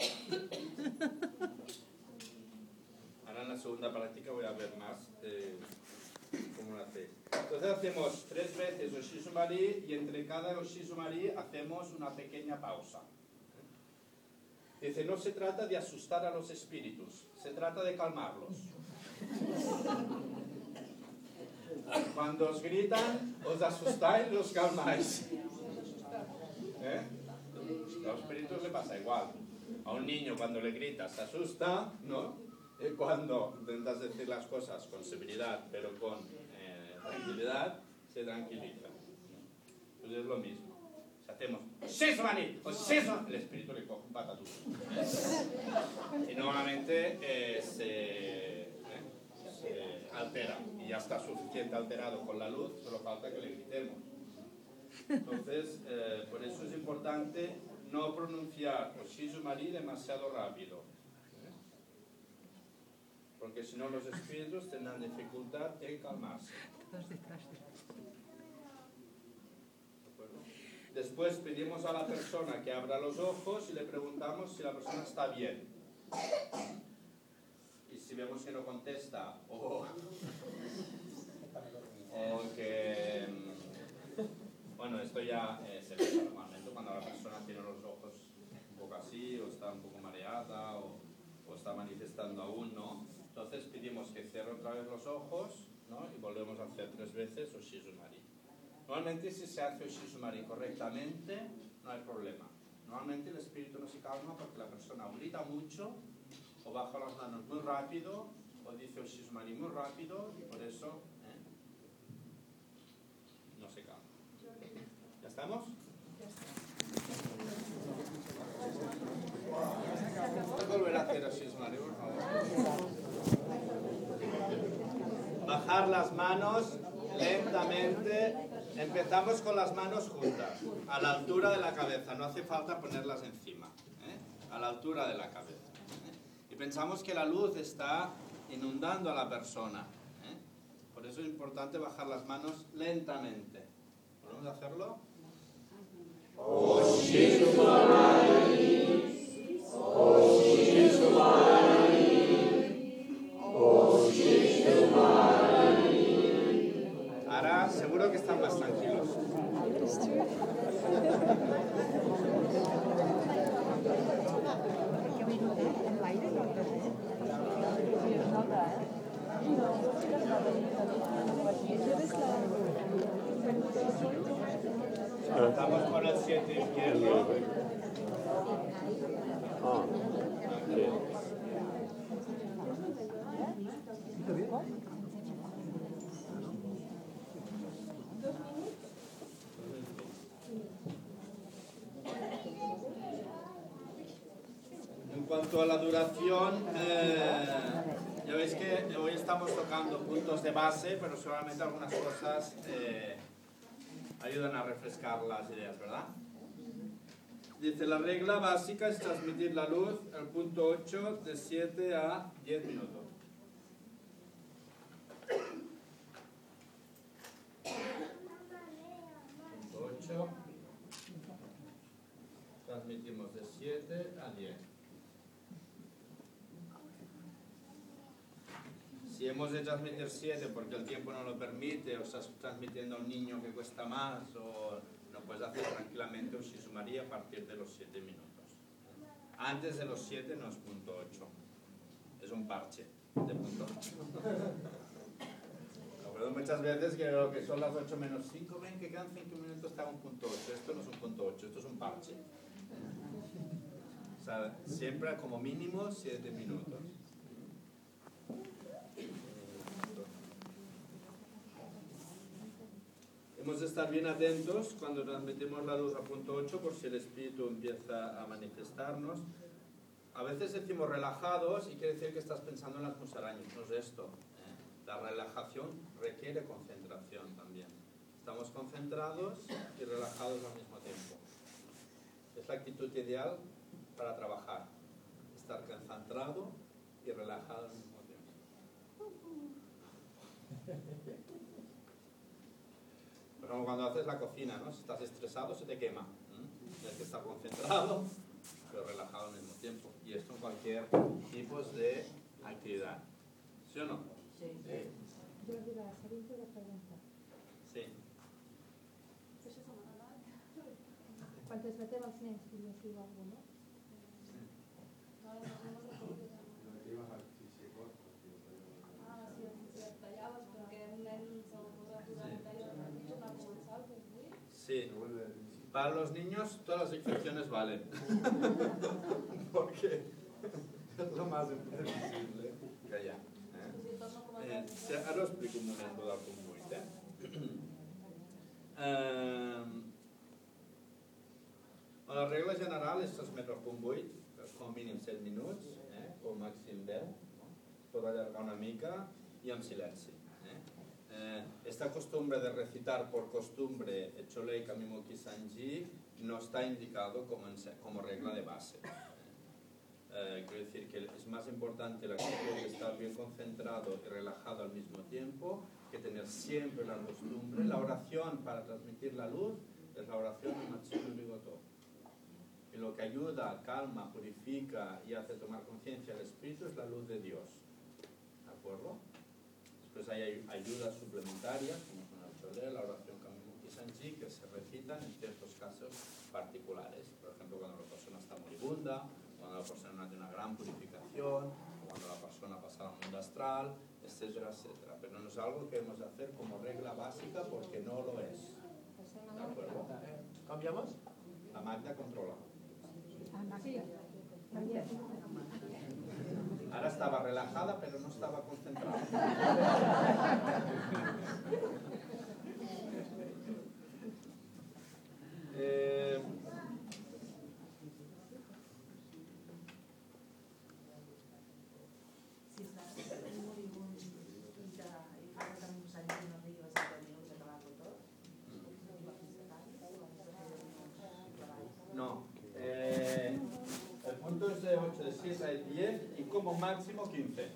Ahora en la segunda práctica voy a ver más cómo lo hacéis. Entonces hacemos 3 veces Oshizumari y entre cada Oshizumari hacemos una pequeña pausa. Dice, no se trata de asustar a los espíritus, se trata de calmarlos. Cuando os gritan, os asustáis, los calmáis. A los espíritus le pasa igual. A un niño cuando le gritas se asusta, ¿no? Y cuando intentas decir las cosas con severidad, pero con tranquilidad, se tranquiliza. Entonces es lo mismo. Si hacemos Oshizumari, Oshizumari, el espíritu le coge un patatús. Y normalmente se altera. Y ya está suficiente alterado con la luz, solo falta que le gritemos. Entonces, por eso es importante no pronunciar Oshizumari demasiado rápido. Porque si no los espíritus tendrán dificultad en calmarse. Después pedimos a la persona que abra los ojos y le preguntamos si la persona está bien. Y si vemos que no contesta o que... Bueno, esto ya se ve normalmente cuando la persona tiene los ojos un poco así, o está un poco mareada, o está manifestando aún, ¿no? Entonces pedimos que cierre otra vez los ojos, ¿no? Y volvemos a hacer 3 veces Oshizumari. Normalmente si se hace Oshizumari correctamente, no hay problema. Normalmente el espíritu no se calma porque la persona grita mucho o bajo las manos muy rápido, o dice Oshizumari muy rápido, y por eso no se calma. ¿Ya estamos? ¿Puedes volver a hacer Oshizumari, por favor? Bajar las manos lentamente. Empezamos con las manos juntas, a la altura de la cabeza. No hace falta ponerlas encima, a la altura de la cabeza. Y pensamos que la luz está inundando a la persona. Por eso es importante bajar las manos lentamente. ¿Podemos hacerlo? Oshizumari, Oshizumari, Oshizumari. Ahora seguro que están más tranquilos. Estamos con el 7 izquierdo. En cuanto a la duración, ya veis que hoy estamos tocando puntos de base, pero solamente algunas cosas ayudan a refrescar las ideas, ¿verdad? Dice, la regla básica es transmitir la luz, el punto 8, de 7 a 10 minutos. Punto 8, transmitimos de 7 a 10. Si hemos de transmitir 7 porque el tiempo no lo permite, o estás transmitiendo a un niño que cuesta más, o no puedes hacer tranquilamente Oshizumari a partir de los 7 minutos. Antes de los 7 no es punto 8, es un parche de punto 8. Me acuerdo muchas veces que lo que son las 8 menos 5, ven que quedan 5 minutos, está un punto 8. Esto no es un punto 8, esto es un parche. O sea, siempre como mínimo 7 minutos. Hemos de estar bien atentos cuando transmitimos la luz a punto 8 por si el espíritu empieza a manifestarnos. A veces decimos relajados y quiere decir que estás pensando en las musarañas, no es esto. La relajación requiere concentración también. Estamos concentrados y relajados al mismo tiempo. Es la actitud ideal para trabajar. Estar concentrado y relajado al mismo tiempo. Pero cuando haces la cocina, ¿no? Si estás estresado se te quema. Tienes que estar concentrado pero relajado al mismo tiempo. Y esto en cualquier tipo de actividad. ¿Sí o no? Sí. Jordi, la siguiente pregunta. Sí. Quan transmetem als nens, podria ser alguna cosa, no? Sí. Para los niños todas las excepciones valen. Porque es lo más imprevisible que hi ha. Ara ho explico un moment del punt 8. La regla general és transmetre el punt 8, com a mínim 7 minuts, com a màxim 10. Es pot allargar una mica i amb silenci. Esta costumbre de recitar por costumbre Cholei Kamimoki Sanji no está indicado como regla de base. Quiero decir que es más importante la actitud de estar bien concentrado y relajado al mismo tiempo que tener siempre la costumbre. La oración para transmitir la luz es la oración de Matsuru Rigoto. Y lo que ayuda, calma, purifica y hace tomar conciencia al espíritu es la luz de Dios. ¿De acuerdo? Después hay ayudas suplementarias, como son el Cholé, la oración Kamimoki Sanji, que se recitan en ciertos casos particulares. Por ejemplo, cuando la persona está moribunda, cuando la persona tiene una gran purificación, cuando la persona pasa al mundo astral, etcétera, etcétera. Pero no es algo que hemos de hacer como regla básica porque no lo es. ¿De acuerdo? ¿Cambiamos? La Magda controla. Sí. Ahora estaba relajada, pero no estaba concentrada. Si estás en un moribund y faltan unos años y unos ríos y tenemos que acabarlo todo, No. El punto es de 8, de 7 a 10 y como máximo 15.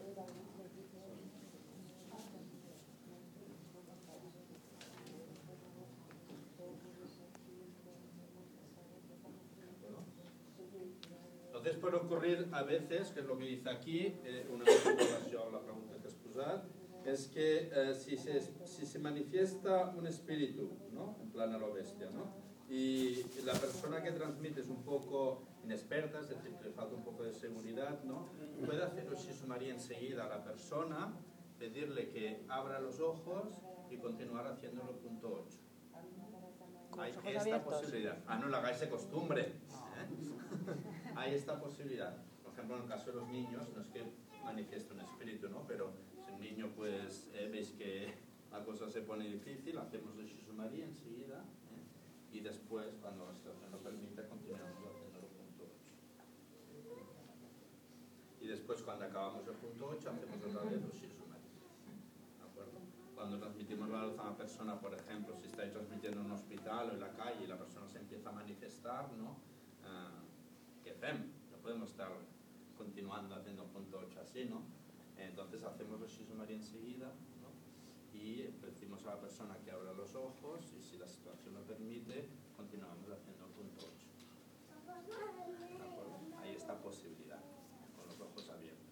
Entonces puede ocurrir a veces, que es lo que dice aquí, una observación, la pregunta que has posat, es que si se manifiesta un espíritu, ¿no? En plan a lo bestia, ¿no? Y la persona que transmite es un poco inexperta, es decir, que le falta un poco de seguridad, ¿no? Puede hacer Oshisu María enseguida a la persona, pedirle que abra los ojos y continuar haciéndolo punto 8. Hay esta posibilidad. No la hagáis de costumbre. Hay esta posibilidad. Por ejemplo, en el caso de los niños, no es que manifieste un espíritu, ¿no? Pero si un niño, pues, veis que la cosa se pone difícil, hacemos Oshisu María enseguida, y después, cuando la situación lo permita, continuamos haciendo el punto 8. Y después, cuando acabamos el punto 8, hacemos otra vez Oshisu María. ¿De acuerdo? Cuando transmitimos la luz a una persona, por ejemplo, si estáis transmitiendo en un hospital o en la calle y la persona se empieza a manifestar, ¿no? ¿Qué hacemos? No podemos estar continuando haciendo punto 8 así, ¿no? Entonces hacemos Oshisu María enseguida, ¿no? Y decimos a la persona que abra los ojos y si la situación lo permite, continuamos haciendo punto 8. ¿De acuerdo? Hay esta posibilidad, con los ojos abiertos.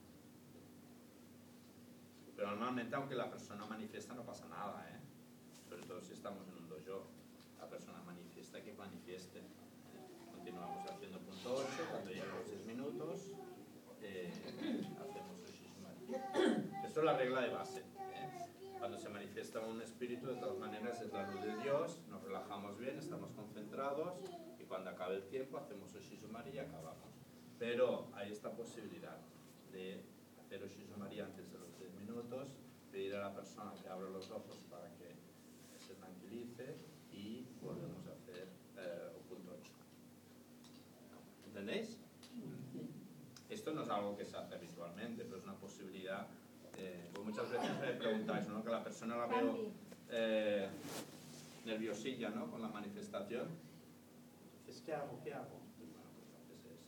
Pero normalmente, aunque la persona manifiesta, no pasa nada, ¿eh? Sobre todo si estamos en un dojo. La persona manifiesta que manifieste. Continuamos haciendo punto 8, cuando llegan los 6 minutos, hacemos Oshisu María. Esto es la regla de base. Cuando se manifiesta un espíritu, de todas maneras, es la luz de Dios, nos relajamos bien, estamos concentrados, y cuando acabe el tiempo, hacemos Oshisu María y acabamos. Pero hay esta posibilidad de hacer Oshisu María antes de los 6 minutos, pedir a la persona que abra los ojos para que se tranquilice y volvemos a hacer punto 8. ¿Entendéis? Esto no es algo que se hace habitualmente, pero es una posibilidad. Pues muchas veces me preguntáis, ¿no? Que la persona la veo nerviosilla, ¿no? Con la manifestación. Dices, ¿qué hago? ¿Qué hago? Y bueno, pues haces esto.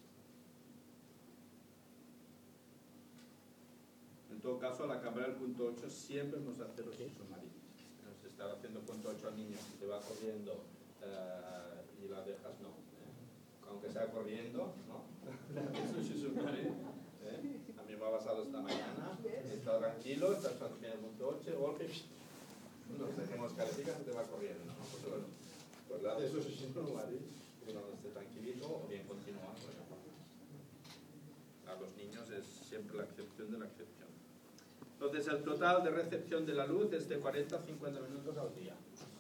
En todo caso, al acabar el punto 8 siempre hemos de hacer Oshisu María. Si estás haciendo punto 8 al niño y te va corriendo y la dejas, no. Aunque sea corriendo, ¿no? Oshisu María. A mí me ha pasado esta mañana, he estado tranquilo, estás haciendo el punto 8, golpe, nos dejemos calificar, se te va corriendo, ¿no? Pues bueno, pues le haces Oshisu María y cuando esté tranquilito, o bien continuamos. A los niños es siempre la excepción de la excepción. Entonces el total de recepción de la luz es de 40 a 50 minutos al día.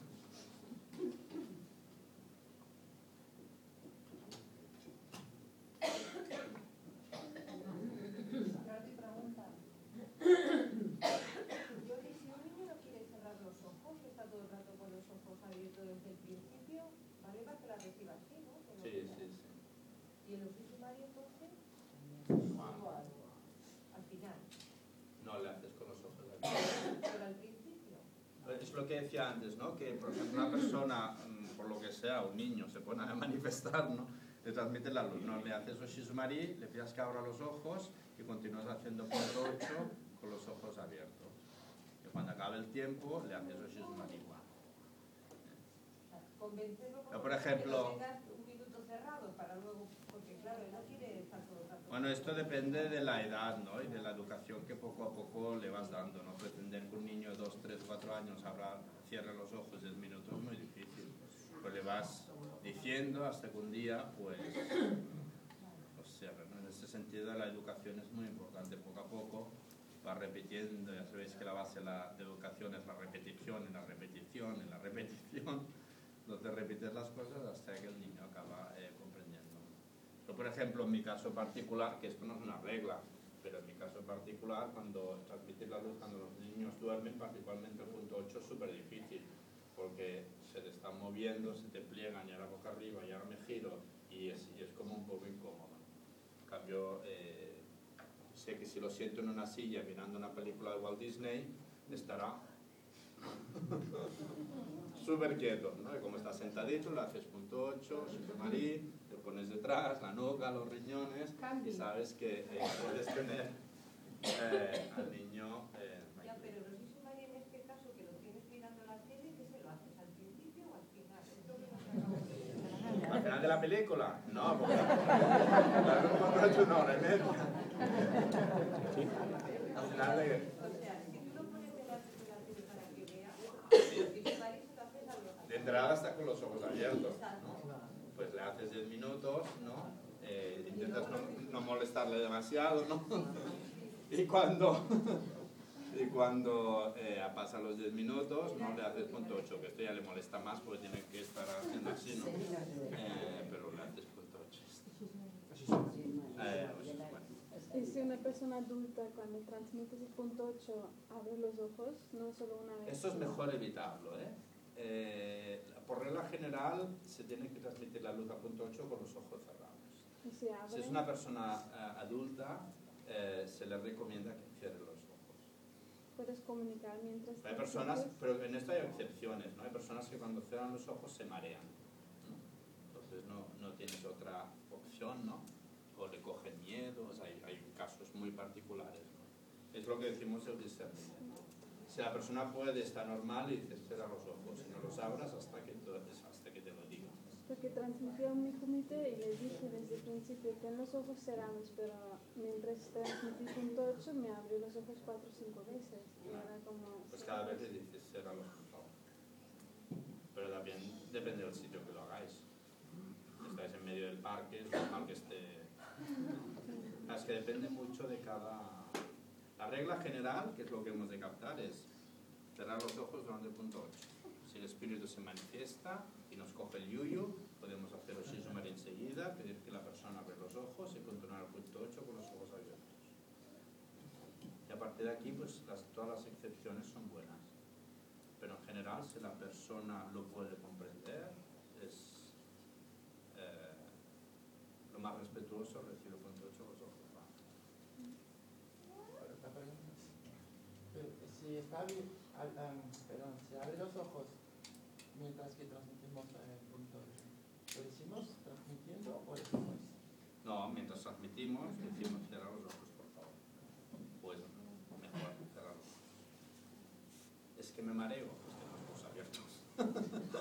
Desde el principio, vale más que la reciba así, ¿no? Sí. ¿Y el Oshisu María entonces? Al final. No, le haces con los ojos abiertos. Pero al principio. Es lo que decía antes, ¿no? Que por ejemplo una persona, por lo que sea, un niño, se pone a manifestar, ¿no? Le transmite la luz, ¿no? Le haces Oshisu María, le pidas que abra los ojos y continúas haciendo punto 8 con los ojos abiertos. Y cuando acabe el tiempo, le haces Oshisu María igual. Convencerlo por ejemplo, que tengas un minuto cerrado para luego, porque claro, él no quiere estar todo el rato. Bueno, esto depende de la edad, ¿no? Y de la educación que poco a poco le vas dando, ¿no? Pretender que un niño de 2, 3, 4 años cierre los ojos 10 minutos es muy difícil. Pues le vas diciendo hasta que un día, pues cierre, ¿no? En ese sentido la educación es muy importante, poco a poco va repitiendo, ya sabéis que la base de la educación es la repetición, y la repetición, y la repetición. Entonces repites las cosas hasta que el niño acaba comprendiendo. Yo, por ejemplo, en mi caso particular, que esto no es una regla, pero en mi caso en particular, cuando transmitir la luz cuando los niños duermen, particularmente el punto 8 es súper difícil, porque se te están moviendo, se te pliegan y ahora boca arriba y ahora me giro y es como un poco incómodo. En cambio, sé que si lo siento en una silla mirando una película de Walt Disney, estará súper quieto, ¿no? Y como estás sentadito, le haces punto 8, super marí, te pones detrás, la nuca, los riñones, y sabes que puedes tener al niño... Ya, pero los hizo María en este caso, que lo tienes mirando la tele, ¿qué se lo haces? ¿Al principio o al final? Esto que no se acabó de... ¿Al final de la película? No, porque la punto 8 no, remedio. Al final de... O sea, si tú lo pones delante de la tele para que vea, si te parece, lo haces a lo... De entrada está con los ojos abiertos, ¿no? Pues le haces 10 minutos, ¿no? Intentas no molestarle demasiado, ¿no? Y cuando pasan los 10 minutos, ¿no? Le haces punto 8, que esto ya le molesta más porque tiene que estar haciendo así, ¿no? Pero le haces punto 8. Y si una persona adulta cuando transmites el punto 8 abre los ojos, no solo una vez. Eso es mejor evitarlo, ¿eh? Por regla general se tiene que transmitir la luz a punto 8 con los ojos cerrados. Si es una persona adulta, se le recomienda que cierre los ojos. Puedes comunicar mientras... Hay personas, pero en esto hay excepciones, ¿no? Hay personas que cuando cierran los ojos se marean, ¿no? Entonces no tienes otra opción, ¿no? O le cogen miedo, o sea, hay casos muy particulares, ¿no? Es lo que decimos el discernimiento. Si la persona puede, está normal y dices cierra los ojos, y no los abras hasta que te lo diga. Porque transmití a mi comité y le dije desde el principio ten los ojos cerrados, pero mientras transmití punto 8 me abrió los ojos 4 o 5 veces. Y era como... Pues cada vez le dices ciérralos, por favor. Pero también depende del sitio que lo hagáis. Si estáis en medio del parque, es normal que esté... Es que depende mucho de cada... La regla general, que es lo que hemos de captar, es cerrar los ojos durante el punto 8. Si el espíritu se manifiesta y nos coge el yuyu, podemos hacer el shizumari enseguida, pedir que la persona abra los ojos y continuar el punto 8 con los ojos abiertos. Y a partir de aquí, pues todas las excepciones son buenas. Pero en general, si la persona lo puede comprender, es lo más respetuoso recibir el punto 8 con los ojos. Si abre los ojos mientras que transmitimos el punto 8, ¿lo decimos transmitiendo o después? No, mientras transmitimos, decimos cerrar los ojos, por favor. Pues mejor cerrar los ojos. Es que me mareo, pues tengo los ojos abiertos.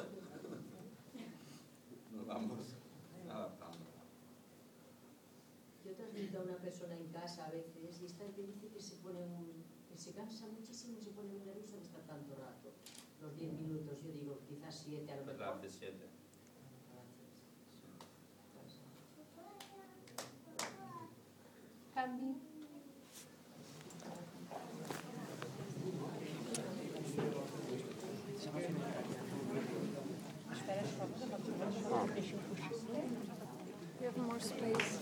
Nos vamos adaptando. Yo transmito a una persona en casa a veces y esta te dice que se cansa muchísimo y se pone muy nerviosa de estar tanto rato. Los 10 minutos, yo digo, quizás 7 a lo Pues mejor. la hace 7. Cambio. You have more space.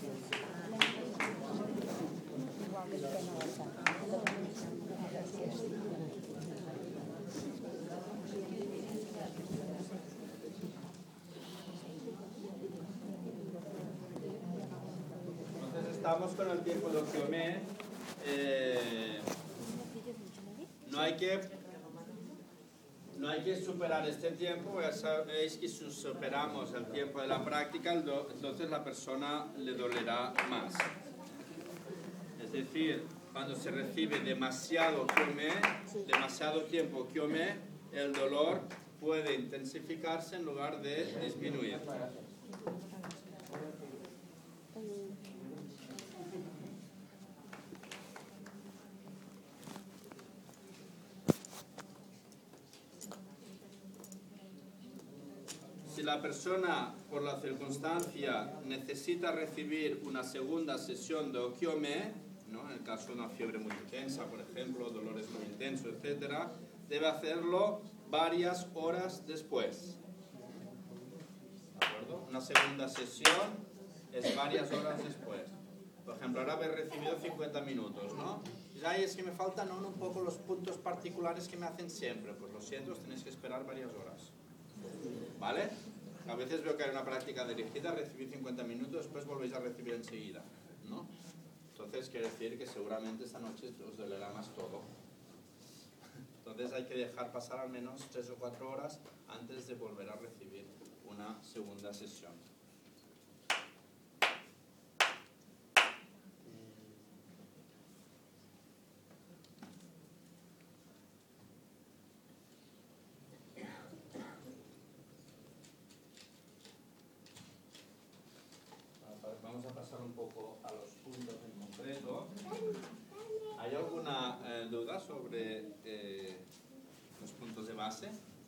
Entonces estamos con el tiempo de Okiome. No hay que superar este tiempo, ya sabéis que si superamos el tiempo de la práctica, entonces la persona le dolerá más. Es decir, cuando se recibe demasiado tiempo Kyome, el dolor puede intensificarse en lugar de disminuir. Si la persona, por la circunstancia, necesita recibir una segunda sesión de Okiome, ¿no? En el caso de una fiebre muy intensa, por ejemplo, dolores muy intensos, etc., debe hacerlo varias horas después. ¿De acuerdo? Una segunda sesión es varias horas después. Por ejemplo, ahora habéis recibido 50 minutos, ¿no? Y ay, es que me faltan un poco los puntos particulares que me hacen siempre. Pues lo siento, os tenéis que esperar varias horas. ¿Vale? A veces veo que hay una práctica dirigida, recibir 50 minutos, después volvéis a recibir enseguida, ¿no? Entonces quiere decir que seguramente esta noche os dolerá más todo. Entonces hay que dejar pasar al menos 3 o 4 horas antes de volver a recibir una segunda sesión. Vamos a pasar un poco a los puntos en concreto. ¿Hay alguna duda sobre los puntos de base?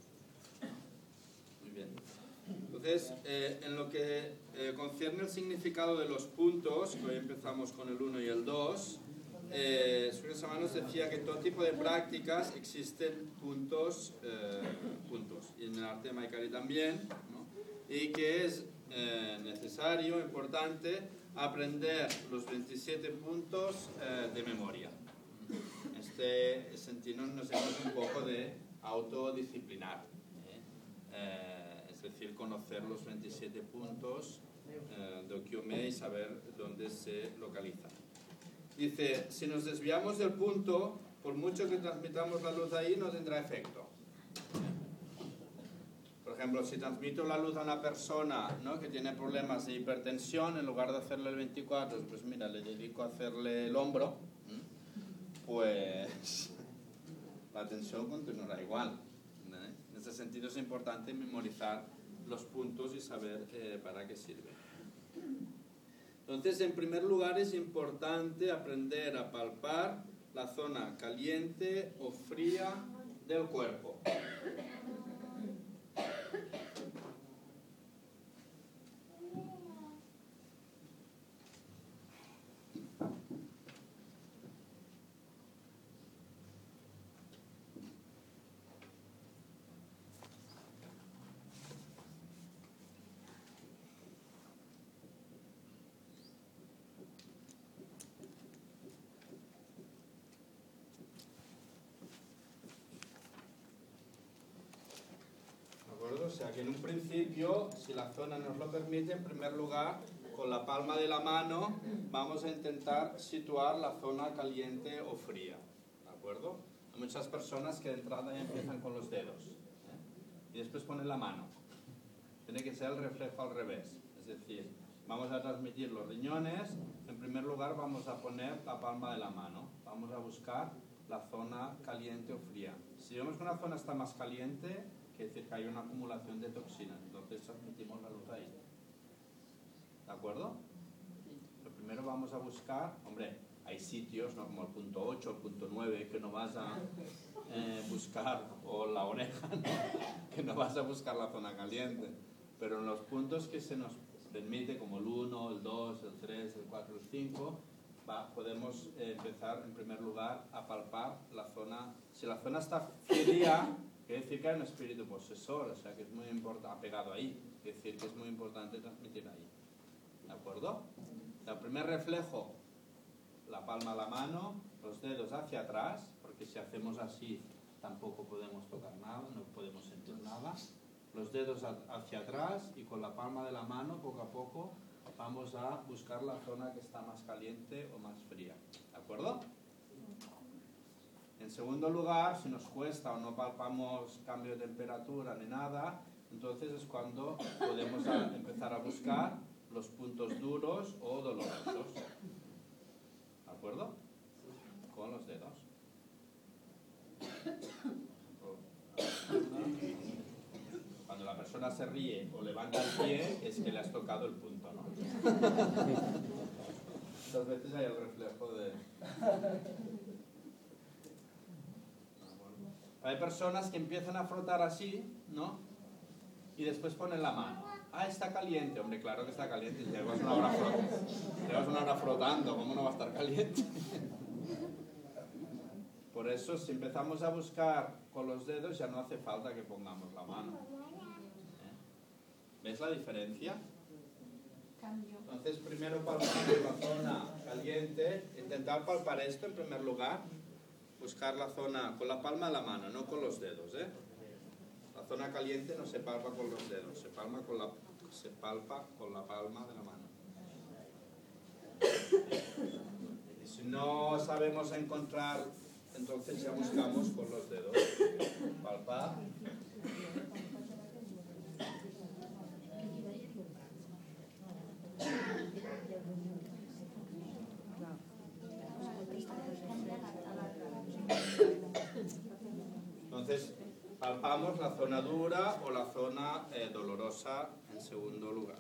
Muy bien. Entonces, en lo que concierne el significado de los puntos, que hoy empezamos con el 1 y el 2, Sri nos decía que en todo tipo de prácticas existen puntos, y en el arte Maikari también, ¿no? Y que es necesario, importante, aprender los 27 puntos de memoria. Este sentido nos hace un poco de autodisciplinar, es decir, conocer los 27 puntos de Okyume y saber dónde se localizan. Dice, si nos desviamos del punto, por mucho que transmitamos la luz ahí, no tendrá efecto. Por ejemplo, si transmito la luz a una persona, ¿no?, que tiene problemas de hipertensión, en lugar de hacerle el 24, pues mira, le dedico a hacerle el hombro, pues la tensión continuará igual. En ese sentido es importante memorizar los puntos y saber para qué sirve. Entonces, en primer lugar, es importante aprender a palpar la zona caliente o fría del cuerpo. O sea que en un principio, si la zona nos lo permite, en primer lugar, con la palma de la mano vamos a intentar situar la zona caliente o fría, ¿de acuerdo? Hay muchas personas que de entrada ya empiezan con los dedos, y después ponen la mano. Tiene que ser el reflejo al revés, es decir, vamos a transmitir los riñones, en primer lugar vamos a poner la palma de la mano, vamos a buscar la zona caliente o fría. Si vemos que una zona está más caliente, quiere decir que hay una acumulación de toxinas, entonces transmitimos la luz ahí. ¿De acuerdo? Lo primero vamos a buscar, hombre, hay sitios, ¿no?, como el punto 8, el punto 9, que no vas a buscar, o la oreja, ¿no?, que no vas a buscar la zona caliente, pero en los puntos que se nos permite, como el 1, el 2, el 3, el 4, el 5, podemos empezar en primer lugar a palpar la zona. Si la zona está fría, quiere decir que hay un espíritu posesor, o sea que es muy importante, apegado ahí, quiere decir que es muy importante transmitir ahí. ¿De acuerdo? El primer reflejo, la palma a la mano, los dedos hacia atrás, porque si hacemos así tampoco podemos tocar nada, no podemos sentir nada. Los dedos hacia atrás y con la palma de la mano, poco a poco, vamos a buscar la zona que está más caliente o más fría. ¿De acuerdo? En segundo lugar, si nos cuesta o no palpamos cambio de temperatura ni nada, entonces es cuando podemos empezar a buscar los puntos duros o dolorosos. ¿De acuerdo? Con los dedos. Cuando la persona se ríe o levanta el pie, es que le has tocado el punto, ¿no? Muchas veces hay el reflejo de... Hay personas que empiezan a frotar así, ¿no? Y después ponen la mano. Ah, está caliente. Hombre, claro que está caliente. Llevas una hora frotando. ¿Cómo no va a estar caliente? Por eso, si empezamos a buscar con los dedos, ya no hace falta que pongamos la mano. ¿Ves la diferencia? Entonces primero palpamos la zona caliente, intentar palpar esto en primer lugar, buscar la zona con la palma de la mano, no con los dedos, ¿eh? La zona caliente no se palpa con los dedos, se palpa con la palma de la mano. Y si no sabemos encontrar, entonces ya buscamos con los dedos. Palpar. Entonces, palpamos la zona dura o la zona dolorosa en segundo lugar.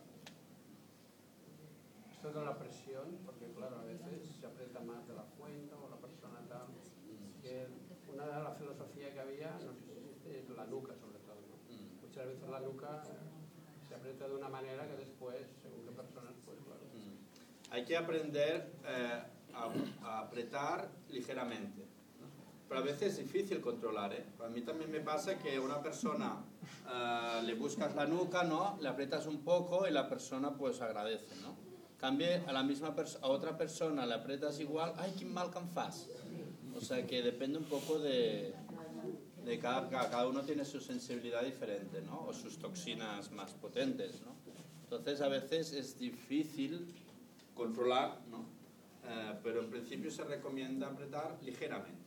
Esto de la presión, porque claro, a veces se aprieta más de la cuenta o la persona tal. Que una de las filosofías que había, no sé si existe, es la nuca sobre todo, ¿no? Muchas veces la nuca se aprieta de una manera que después, según qué personas, pues claro. Hay que aprender a apretar ligeramente. Pero a veces es difícil controlar, ¿eh? A mí también me pasa que a una persona le buscas la nuca, ¿no? Le aprietas un poco y la persona pues agradece, ¿no? Cambie a la misma a otra persona le aprietas igual, ¡ay, qué mal que em fas! O sea que depende un poco de cada uno tiene su sensibilidad diferente, ¿no? O sus toxinas más potentes, ¿no? Entonces a veces es difícil controlar, ¿no? Pero en principio se recomienda apretar ligeramente.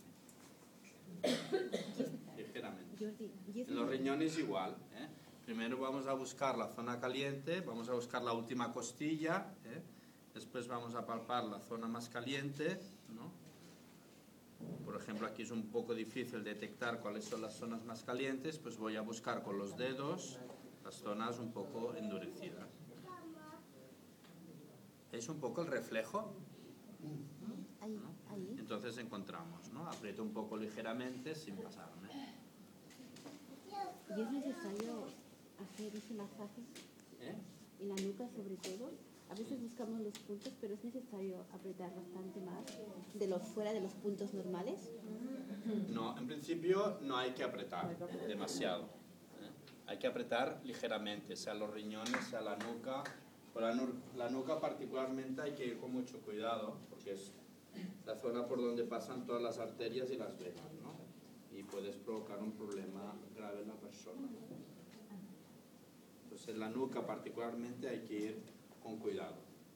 Ligeramente. En los riñones igual, ¿eh? Primero vamos a buscar la zona caliente, vamos a buscar la última costilla, ¿eh? Después vamos a palpar la zona más caliente, ¿no? Por ejemplo, aquí es un poco difícil detectar cuáles son las zonas más calientes, pues voy a buscar con los dedos las zonas un poco endurecidas. ¿Es un poco el reflejo? Ahí. Entonces encontramos, ¿no? Aprieto un poco ligeramente sin pasarme. ¿Y es necesario hacer ese masaje en la nuca sobre todo? A veces buscamos los puntos, pero es necesario apretar bastante más fuera de los puntos normales. No, en principio no hay que apretar demasiado, ¿eh? Hay que apretar ligeramente, sea los riñones, sea la nuca. Por la nuca particularmente hay que ir con mucho cuidado, porque es la zona por donde pasan todas las arterias y las venas, ¿no? Y puedes provocar un problema grave en la persona. Entonces en la nuca particularmente hay que ir con cuidado.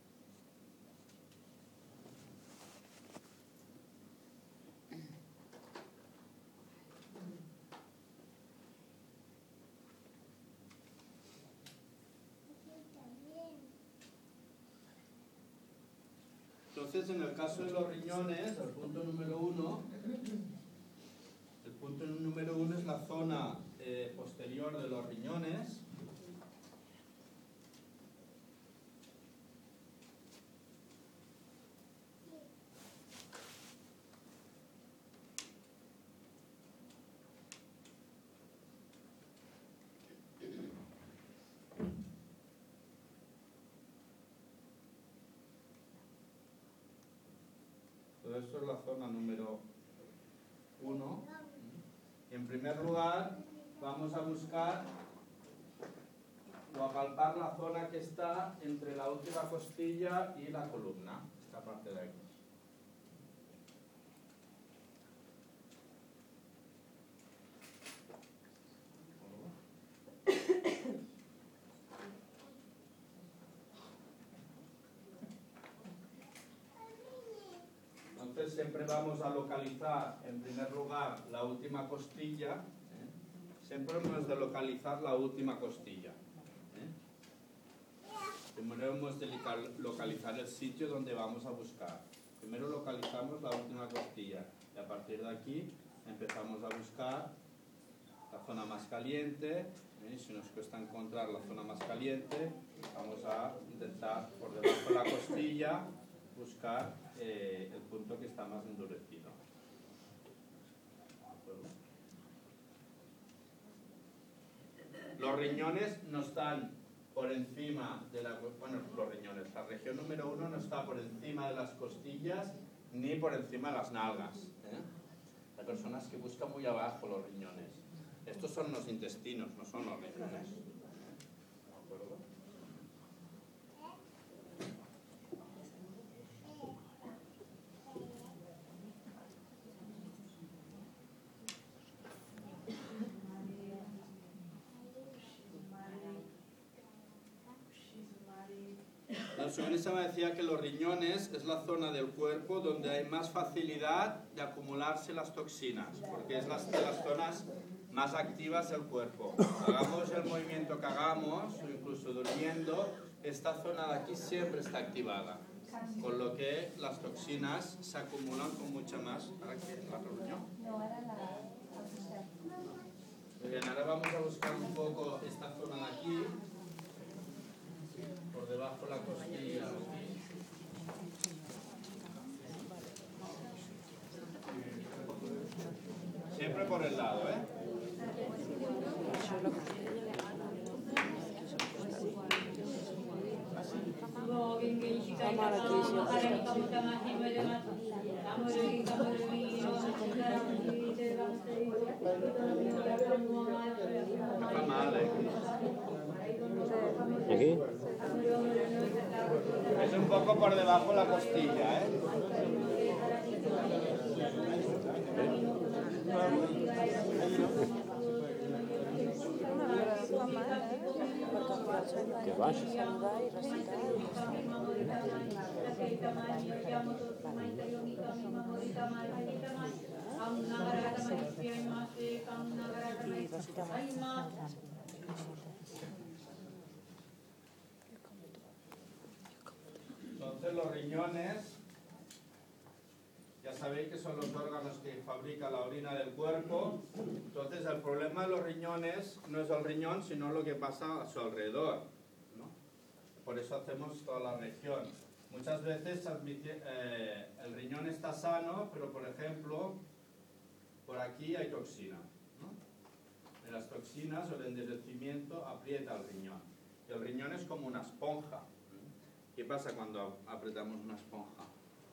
Entonces, en el caso de los riñones, el punto número uno es la zona posterior de los riñones. Esto es la zona número 1. En primer lugar, vamos a buscar o a palpar la zona que está entre la última costilla y la columna, esta parte de aquí. Entonces siempre vamos a localizar en primer lugar la última costilla, ¿eh? Siempre hemos de localizar la última costilla, ¿eh? Primero hemos de localizar el sitio donde vamos a buscar. Primero localizamos la última costilla y a partir de aquí empezamos a buscar la zona más caliente, ¿eh? Si nos cuesta encontrar la zona más caliente, vamos a intentar por debajo de la costilla buscar el punto que está más endurecido. Los riñones no están por encima de la... Bueno, los riñones, la región número 1 no está por encima de las costillas ni por encima de las nalgas, ¿eh? Hay personas que buscan muy abajo los riñones. Estos son los intestinos, no son los riñones. ¿De acuerdo? Subrisa me decía que los riñones es la zona del cuerpo donde hay más facilidad de acumularse las toxinas, porque es de las zonas más activas del cuerpo. Hagamos el movimiento que hagamos, o incluso durmiendo, esta zona de aquí siempre está activada, con lo que las toxinas se acumulan con mucha más. ¿Para qué? ¿La reunión? No, era la... Muy bien, ahora vamos a buscar un poco esta zona de aquí, por debajo la costilla. Siempre por el lado, ¿eh? Está mal, ¿eh? ¿Aquí? Es un poco por debajo la costilla, ¿eh? Que vas. Entonces los riñones, ya sabéis que son los órganos que fabrican la orina del cuerpo. Entonces el problema de los riñones no es el riñón, sino lo que pasa a su alrededor, ¿no? Por eso hacemos toda la región. Muchas veces el riñón está sano, pero por ejemplo, por aquí hay toxina, ¿no? Y las toxinas o el endurecimiento aprieta el riñón. Y el riñón es como una esponja. ¿Qué pasa cuando apretamos una esponja?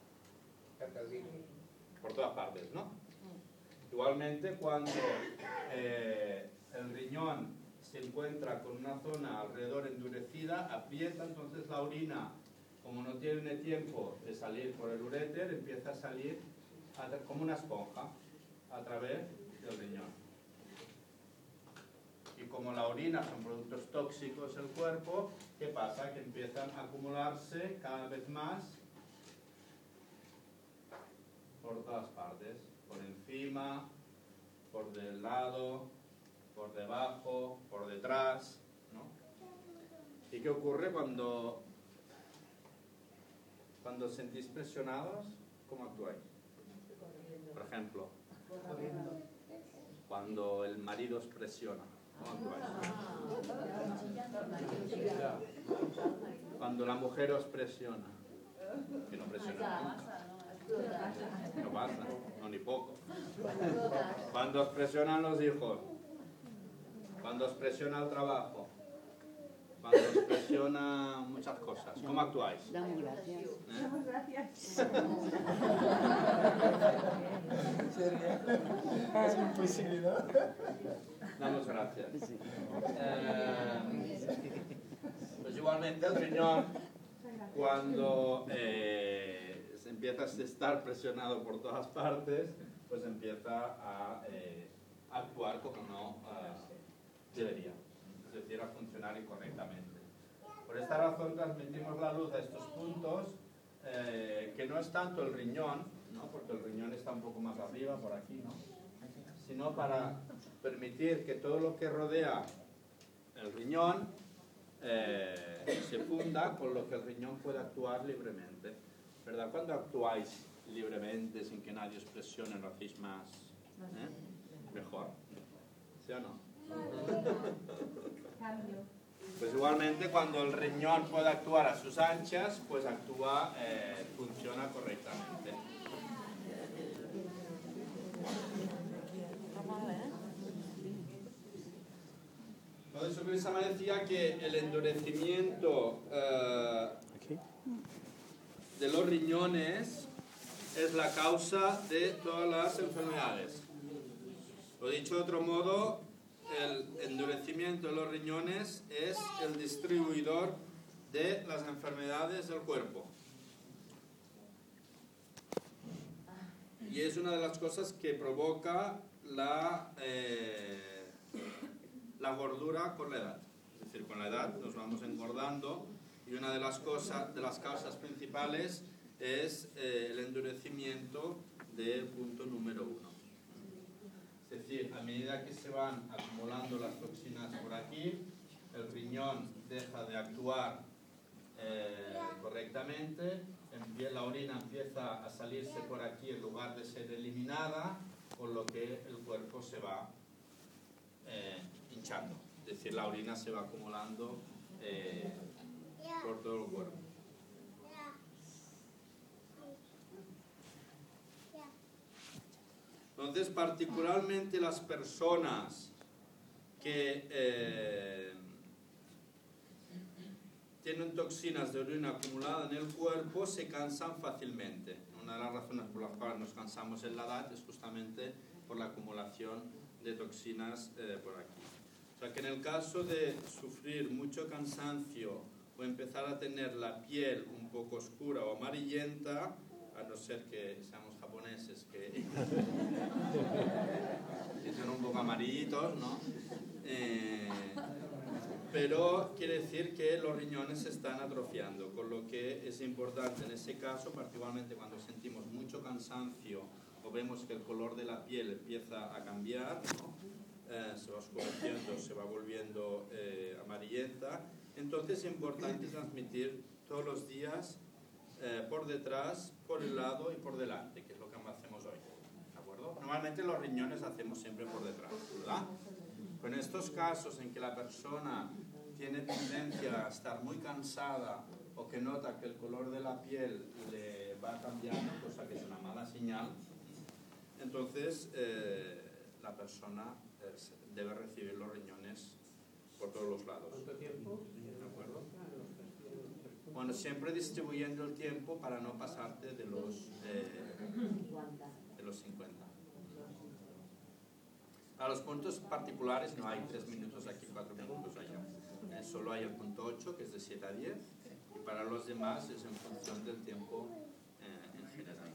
Por todas partes, ¿no? Igualmente, cuando el riñón se encuentra con una zona alrededor endurecida, aprieta, entonces la orina, como no tiene tiempo de salir por el uréter, empieza a salir como una esponja a través del riñón. Y como la orina son productos tóxicos del cuerpo, ¿qué pasa? Que empiezan a acumularse cada vez más por todas partes, por encima, por del lado, por debajo, por detrás, ¿no? ¿Y qué ocurre cuando os sentís presionados? ¿Cómo actuáis? Por ejemplo, cuando el marido os presiona, ¿cómo actuáis? Cuando la mujer os presiona, que no presiona nunca. No pasa, no ni poco. Cuando os presionan los hijos, cuando os presiona el trabajo, cuando os presiona muchas cosas, ¿cómo actuáis? Damos gracias. Damos gracias. Es imposible, ¿no? Damos gracias. Pues igualmente el riñón, cuando se empieza a estar presionado por todas partes, pues empieza a actuar como no debería, es decir, a funcionar incorrectamente. Por esta razón transmitimos la luz a estos puntos, que no es tanto el riñón, ¿no? Porque el riñón está un poco más arriba, por aquí, ¿no? Sino para permitir que todo lo que rodea el riñón se funda con lo que el riñón puede actuar libremente, ¿verdad? Cuando actuáis libremente, sin que nadie os presione, lo hacéis más mejor, ¿sí o no? Cambio. Pues igualmente cuando el riñón puede actuar a sus anchas, pues actúa, funciona correctamente. Entonces Subrisa me decía que el endurecimiento de los riñones es la causa de todas las enfermedades. O dicho de otro modo, el endurecimiento de los riñones es el distribuidor de las enfermedades del cuerpo. Y es una de las cosas que provoca la gordura con la edad. Es decir, con la edad nos vamos engordando Y una de las causas principales es el endurecimiento del punto número 1. Es decir, a medida que se van acumulando las toxinas por aquí, el riñón deja de actuar correctamente, la orina empieza a salirse por aquí en lugar de ser eliminada, con lo que el cuerpo se va hinchando. Es decir, la orina se va acumulando por todo el cuerpo. Entonces, particularmente las personas que tienen toxinas de orina acumulada en el cuerpo se cansan fácilmente. Una de las razones por las cuales nos cansamos en la edad es justamente por la acumulación de toxinas por aquí. O sea que en el caso de sufrir mucho cansancio o empezar a tener la piel un poco oscura o amarillenta, a no ser que seamos japoneses que son un poco amarillitos, ¿no? Pero quiere decir que los riñones se están atrofiando, con lo que es importante en ese caso, particularmente cuando sentimos mucho cansancio o vemos que el color de la piel empieza a cambiar, ¿no? Se va oscureciendo, se va volviendo amarillenta. Entonces es importante transmitir todos los días por detrás, por el lado y por delante, que es lo que hacemos hoy, ¿de acuerdo? Normalmente los riñones hacemos siempre por detrás, ¿verdad? Pero en estos casos en que la persona tiene tendencia a estar muy cansada o que nota que el color de la piel le va cambiando, cosa que es una mala señal, entonces la persona debe recibir los riñones por todos los lados. ¿Cuánto tiempo? ¿De acuerdo? Bueno, siempre distribuyendo el tiempo para no pasarte de los 50. A los puntos particulares no hay 3 minutos aquí, 4 minutos allá. Solo hay el punto 8, que es de 7 a 10, y para los demás es en función del tiempo en general.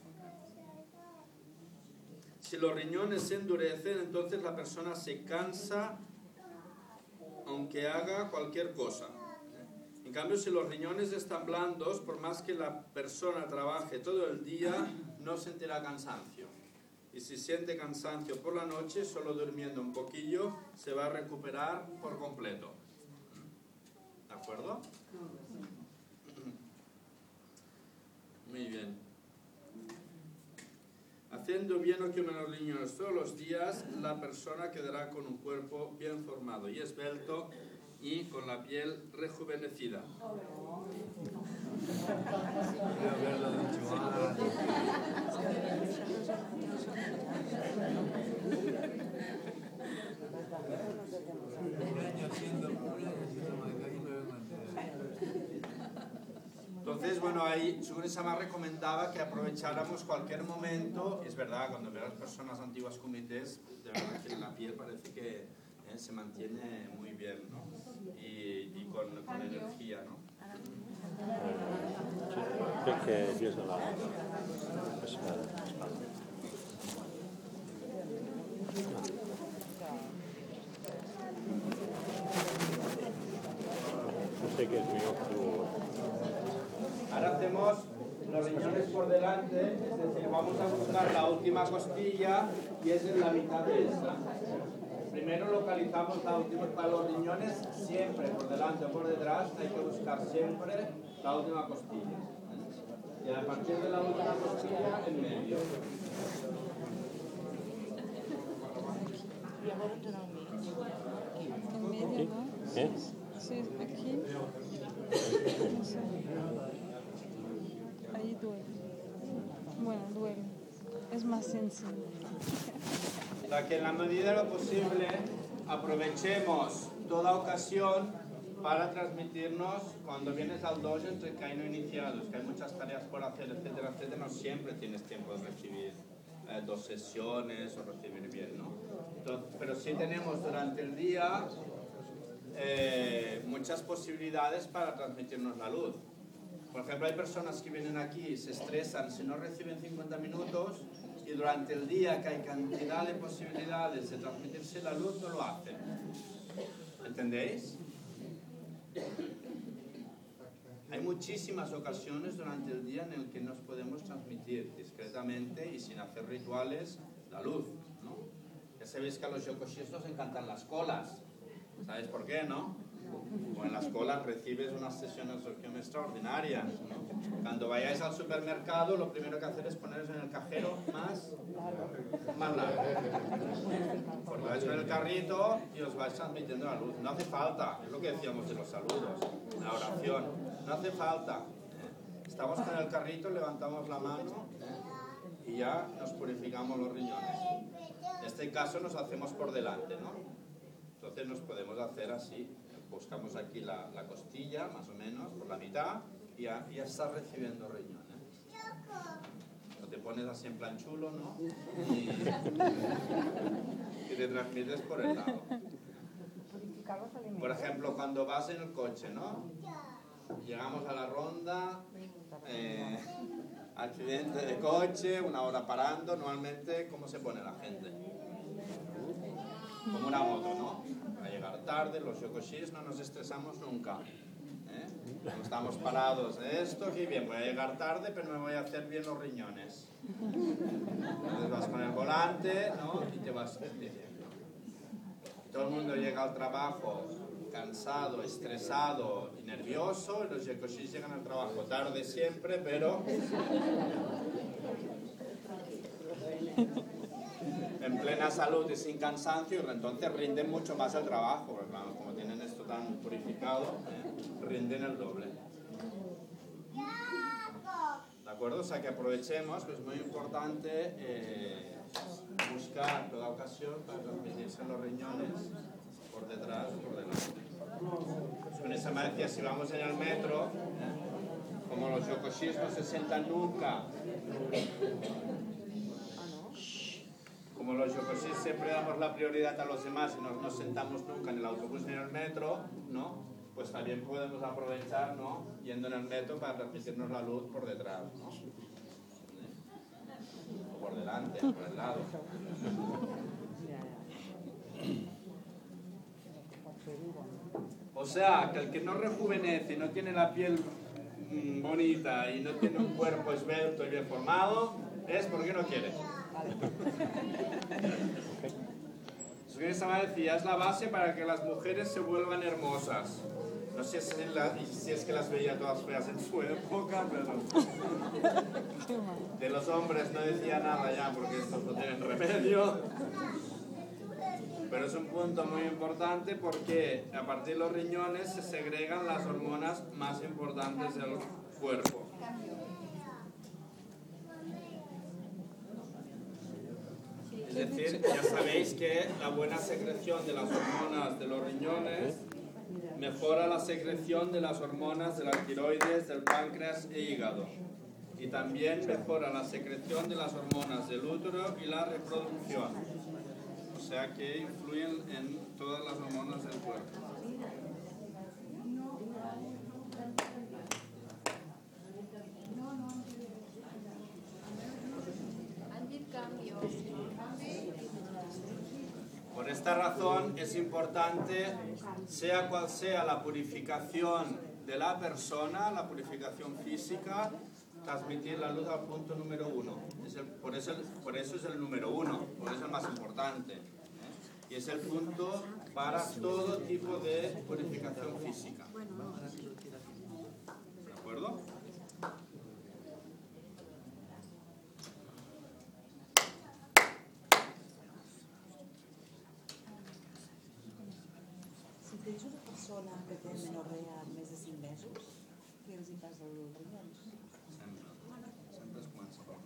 Si los riñones se endurecen, entonces la persona se cansa aunque haga cualquier cosa. En cambio, si los riñones están blandos, por más que la persona trabaje todo el día, no sentirá cansancio. Y si siente cansancio por la noche, solo durmiendo un poquillo, se va a recuperar por completo. ¿De acuerdo? Muy bien. Haciendo bien o que menos riñones todos los días, la persona quedará con un cuerpo bien formado y esbelto y con la piel rejuvenecida. Entonces, bueno, ahí Sugure Sama recomendaba que aprovecháramos cualquier momento. Es verdad, cuando veo a las personas antiguas comités, de verdad que la piel parece que se mantiene muy bien, ¿no? Y con energía, ¿no? Creo que Dios la no sé qué es mi objetivo. Ahora hacemos los riñones por delante, es decir, vamos a buscar la última costilla y es en la mitad de esta. Primero localizamos la última, para los riñones siempre por delante o por detrás hay que buscar siempre la última costilla. Y a partir de la última costilla en medio. En medio, ¿no? ¿Eh? Sí, aquí. No sé. Ahí duele. Bueno, duele. Es más sencillo. O sea, que en la medida de lo posible aprovechemos toda ocasión para transmitirnos cuando vienes al dojo entre que hay no iniciados, que hay muchas tareas por hacer, etcétera, etcétera. No siempre tienes tiempo de recibir 2 sesiones o recibir bien, ¿no? Entonces, pero sí tenemos durante el día muchas posibilidades para transmitirnos la luz. Por ejemplo, hay personas que vienen aquí y se estresan si no reciben 50 minutos y durante el día, que hay cantidad de posibilidades de transmitirse la luz, no lo hacen. ¿Entendéis? Hay muchísimas ocasiones durante el día en el que nos podemos transmitir discretamente y sin hacer rituales la luz, ¿no? Ya sabéis que a los yokoshis nos encantan las colas. ¿Sabéis por qué, no? O en las colas recibes unas sesiones de oración extraordinarias, ¿no? Cuando vayáis al supermercado, lo primero que hacer es poneros en el cajero más largo. Porque vais con el carrito y os vais transmitiendo la luz. No hace falta, es lo que decíamos de los saludos, la oración. No hace falta. Estamos con el carrito, levantamos la mano y ya nos purificamos los riñones. En este caso nos hacemos por delante, ¿no? Entonces nos podemos hacer así. Buscamos aquí la costilla, más o menos, por la mitad, y ya estás recibiendo riñones. O te pones así en plan chulo, ¿no? Y te transmites por el lado. Por ejemplo, cuando vas en el coche, ¿no? Llegamos a la ronda, accidente de coche, 1 hora parando, normalmente, ¿cómo se pone la gente? Como una moto, ¿no? A llegar tarde, los yokoshis no nos estresamos nunca. Cuando estamos parados, esto aquí bien, voy a llegar tarde, pero me voy a hacer bien los riñones. Entonces vas con el volante, ¿no? Y te vas diciendo. Todo el mundo llega al trabajo cansado, estresado y nervioso, y los yokoshis llegan al trabajo tarde siempre, pero en plena salud y sin cansancio, y entonces rinden mucho más el trabajo, porque claro, como tienen esto tan purificado, rinden el doble. ¿De acuerdo? O sea que aprovechemos, que es muy importante buscar toda ocasión para transmitirse los riñones por detrás o por delante. Con esa me decía, si vamos en el metro, como los yokoshis no se sientan nunca, como los yokoshis siempre damos la prioridad a los demás y no nos sentamos nunca en el autobús ni en el metro, ¿no? Pues también podemos aprovechar, ¿no? Yendo en el metro para transmitirnos la luz por detrás, ¿no? O por delante, por el lado. O sea, que el que no rejuvenece y no tiene la piel bonita y no tiene un cuerpo esbelto y bien formado, es porque no quiere. Esa decía, es la base para que las mujeres se vuelvan hermosas. No sé si es que las veía todas feas en su época, pero de los hombres no decía nada ya porque estos no tienen remedio. Pero es un punto muy importante porque a partir de los riñones se segregan las hormonas más importantes del cuerpo. Es decir, ya sabéis que la buena secreción de las hormonas de los riñones mejora la secreción de las hormonas de la tiroides, del páncreas e hígado. Y también mejora la secreción de las hormonas del útero y la reproducción. O sea que influyen en todas las hormonas del cuerpo. Por esta razón es importante, sea cual sea la purificación de la persona, la purificación física, transmitir la luz al punto número 1. Por eso es el número 1, por eso es el más importante. Y es el punto para todo tipo de purificación física. ¿De acuerdo? Si tens una persona que té menorrea més de 5 mesos, què els hi passa als rinyons? Sempre es comença per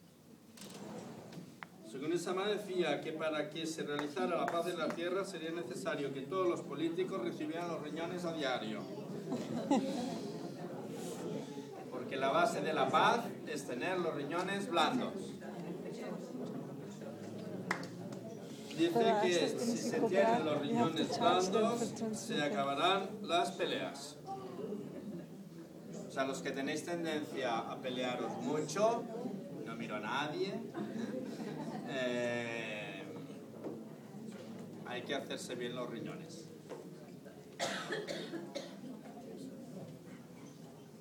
Según Sama decía que para que se realizara la paz en la tierra sería necesario que todos los políticos recibieran los riñones a diario. Porque la base de la paz es tener los riñones blandos. Dice que si se tienen los riñones blandos, se acabarán las peleas. O sea, los que tenéis tendencia a pelearos mucho, no miro a nadie, hay que hacerse bien los riñones.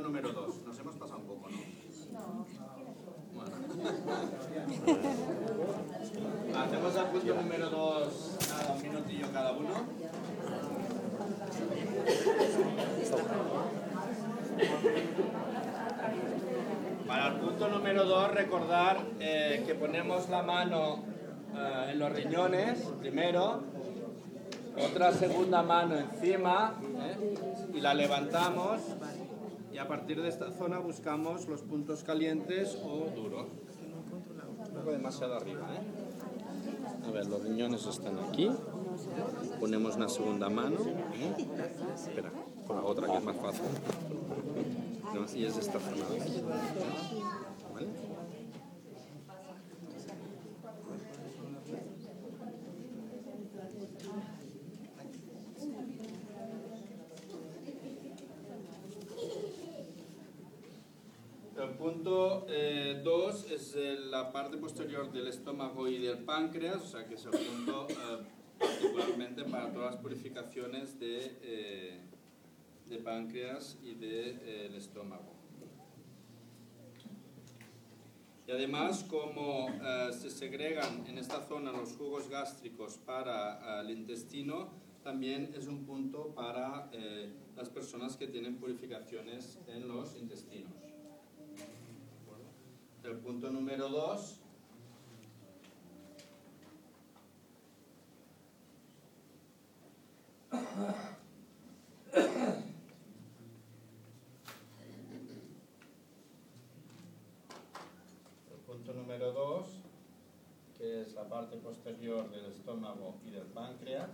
número 2. Nos hemos pasado un poco, ¿no? Bueno. Hacemos el punto número 2, nada, un minutillo cada uno. Para el punto número 2, recordar que ponemos la mano en los riñones primero, otra segunda mano encima y la levantamos, y a partir de esta zona buscamos los puntos calientes o duros. Un poco demasiado arriba, A ver, los riñones están aquí. Ponemos una segunda mano. Espera, con la otra que es más fácil. Y es esta zona de aquí. ¿Vale? El punto 2 es la parte posterior del estómago y del páncreas, o sea que es el punto particularmente para todas las purificaciones de páncreas y del estómago. Y además, como se segregan en esta zona los jugos gástricos para el intestino, también es un punto para las personas que tienen purificaciones en los intestinos. El punto número 2 que es la parte posterior del estómago y del páncreas.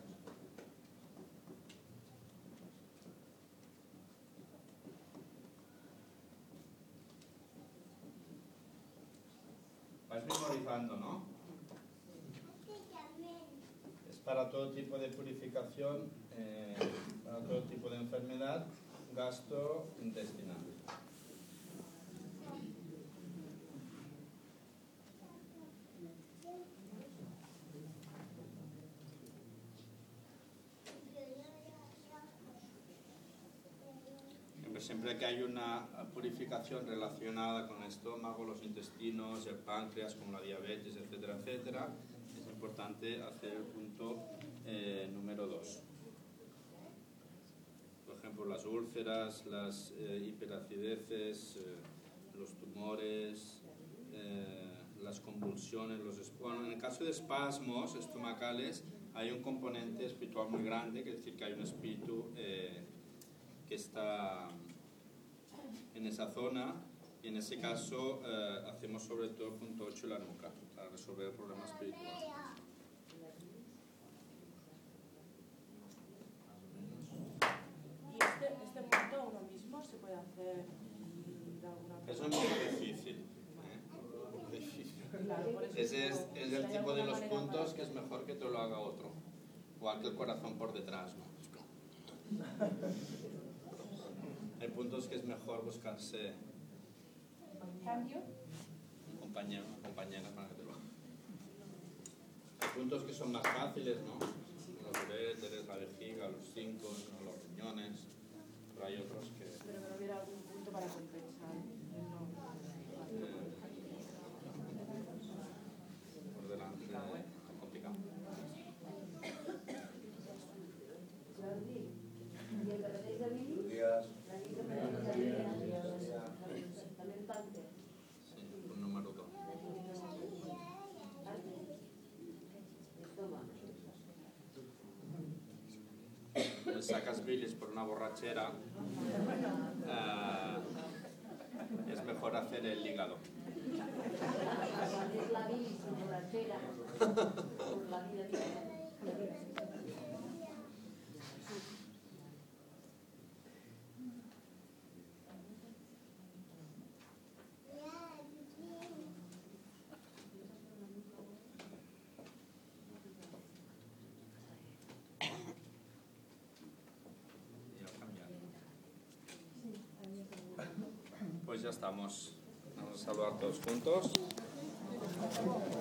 Vais memorizando, ¿no? Es para todo tipo de purificación, para todo tipo de enfermedad gastrointestinal. Siempre que hay una purificación relacionada con el estómago, los intestinos, el páncreas, como la diabetes, etcétera, etcétera, es importante hacer el punto número 2. Por ejemplo, las úlceras, las hiperacideces, los tumores, las convulsiones, bueno, en el caso de espasmos estomacales hay un componente espiritual muy grande, que es decir, que hay un espíritu que está en esa zona, y en ese caso hacemos sobre todo el punto 8 la nuca para resolver el problema espiritual. ¿Y este punto uno mismo se puede hacer de alguna forma? Eso es muy difícil. Muy difícil. Claro, Ese es el tipo de los puntos que es mejor que te lo haga otro, igual que el corazón por detrás, ¿no? Hay puntos que es mejor buscarse un compañero, compañera para que te lo haga. Hay puntos que son más fáciles, ¿no? Los uréteres, la vejiga, los 5, los riñones, pero hay otros que... Pero que no hubiera algún punto para compensar. Por delante, complicado. Buenos días. Sí, un número 2. Le sacas bilis por una borrachera, es mejor hacer el hígado. La bilis por borrachera, por la vida. Pues ya estamos. Vamos a saludar todos juntos.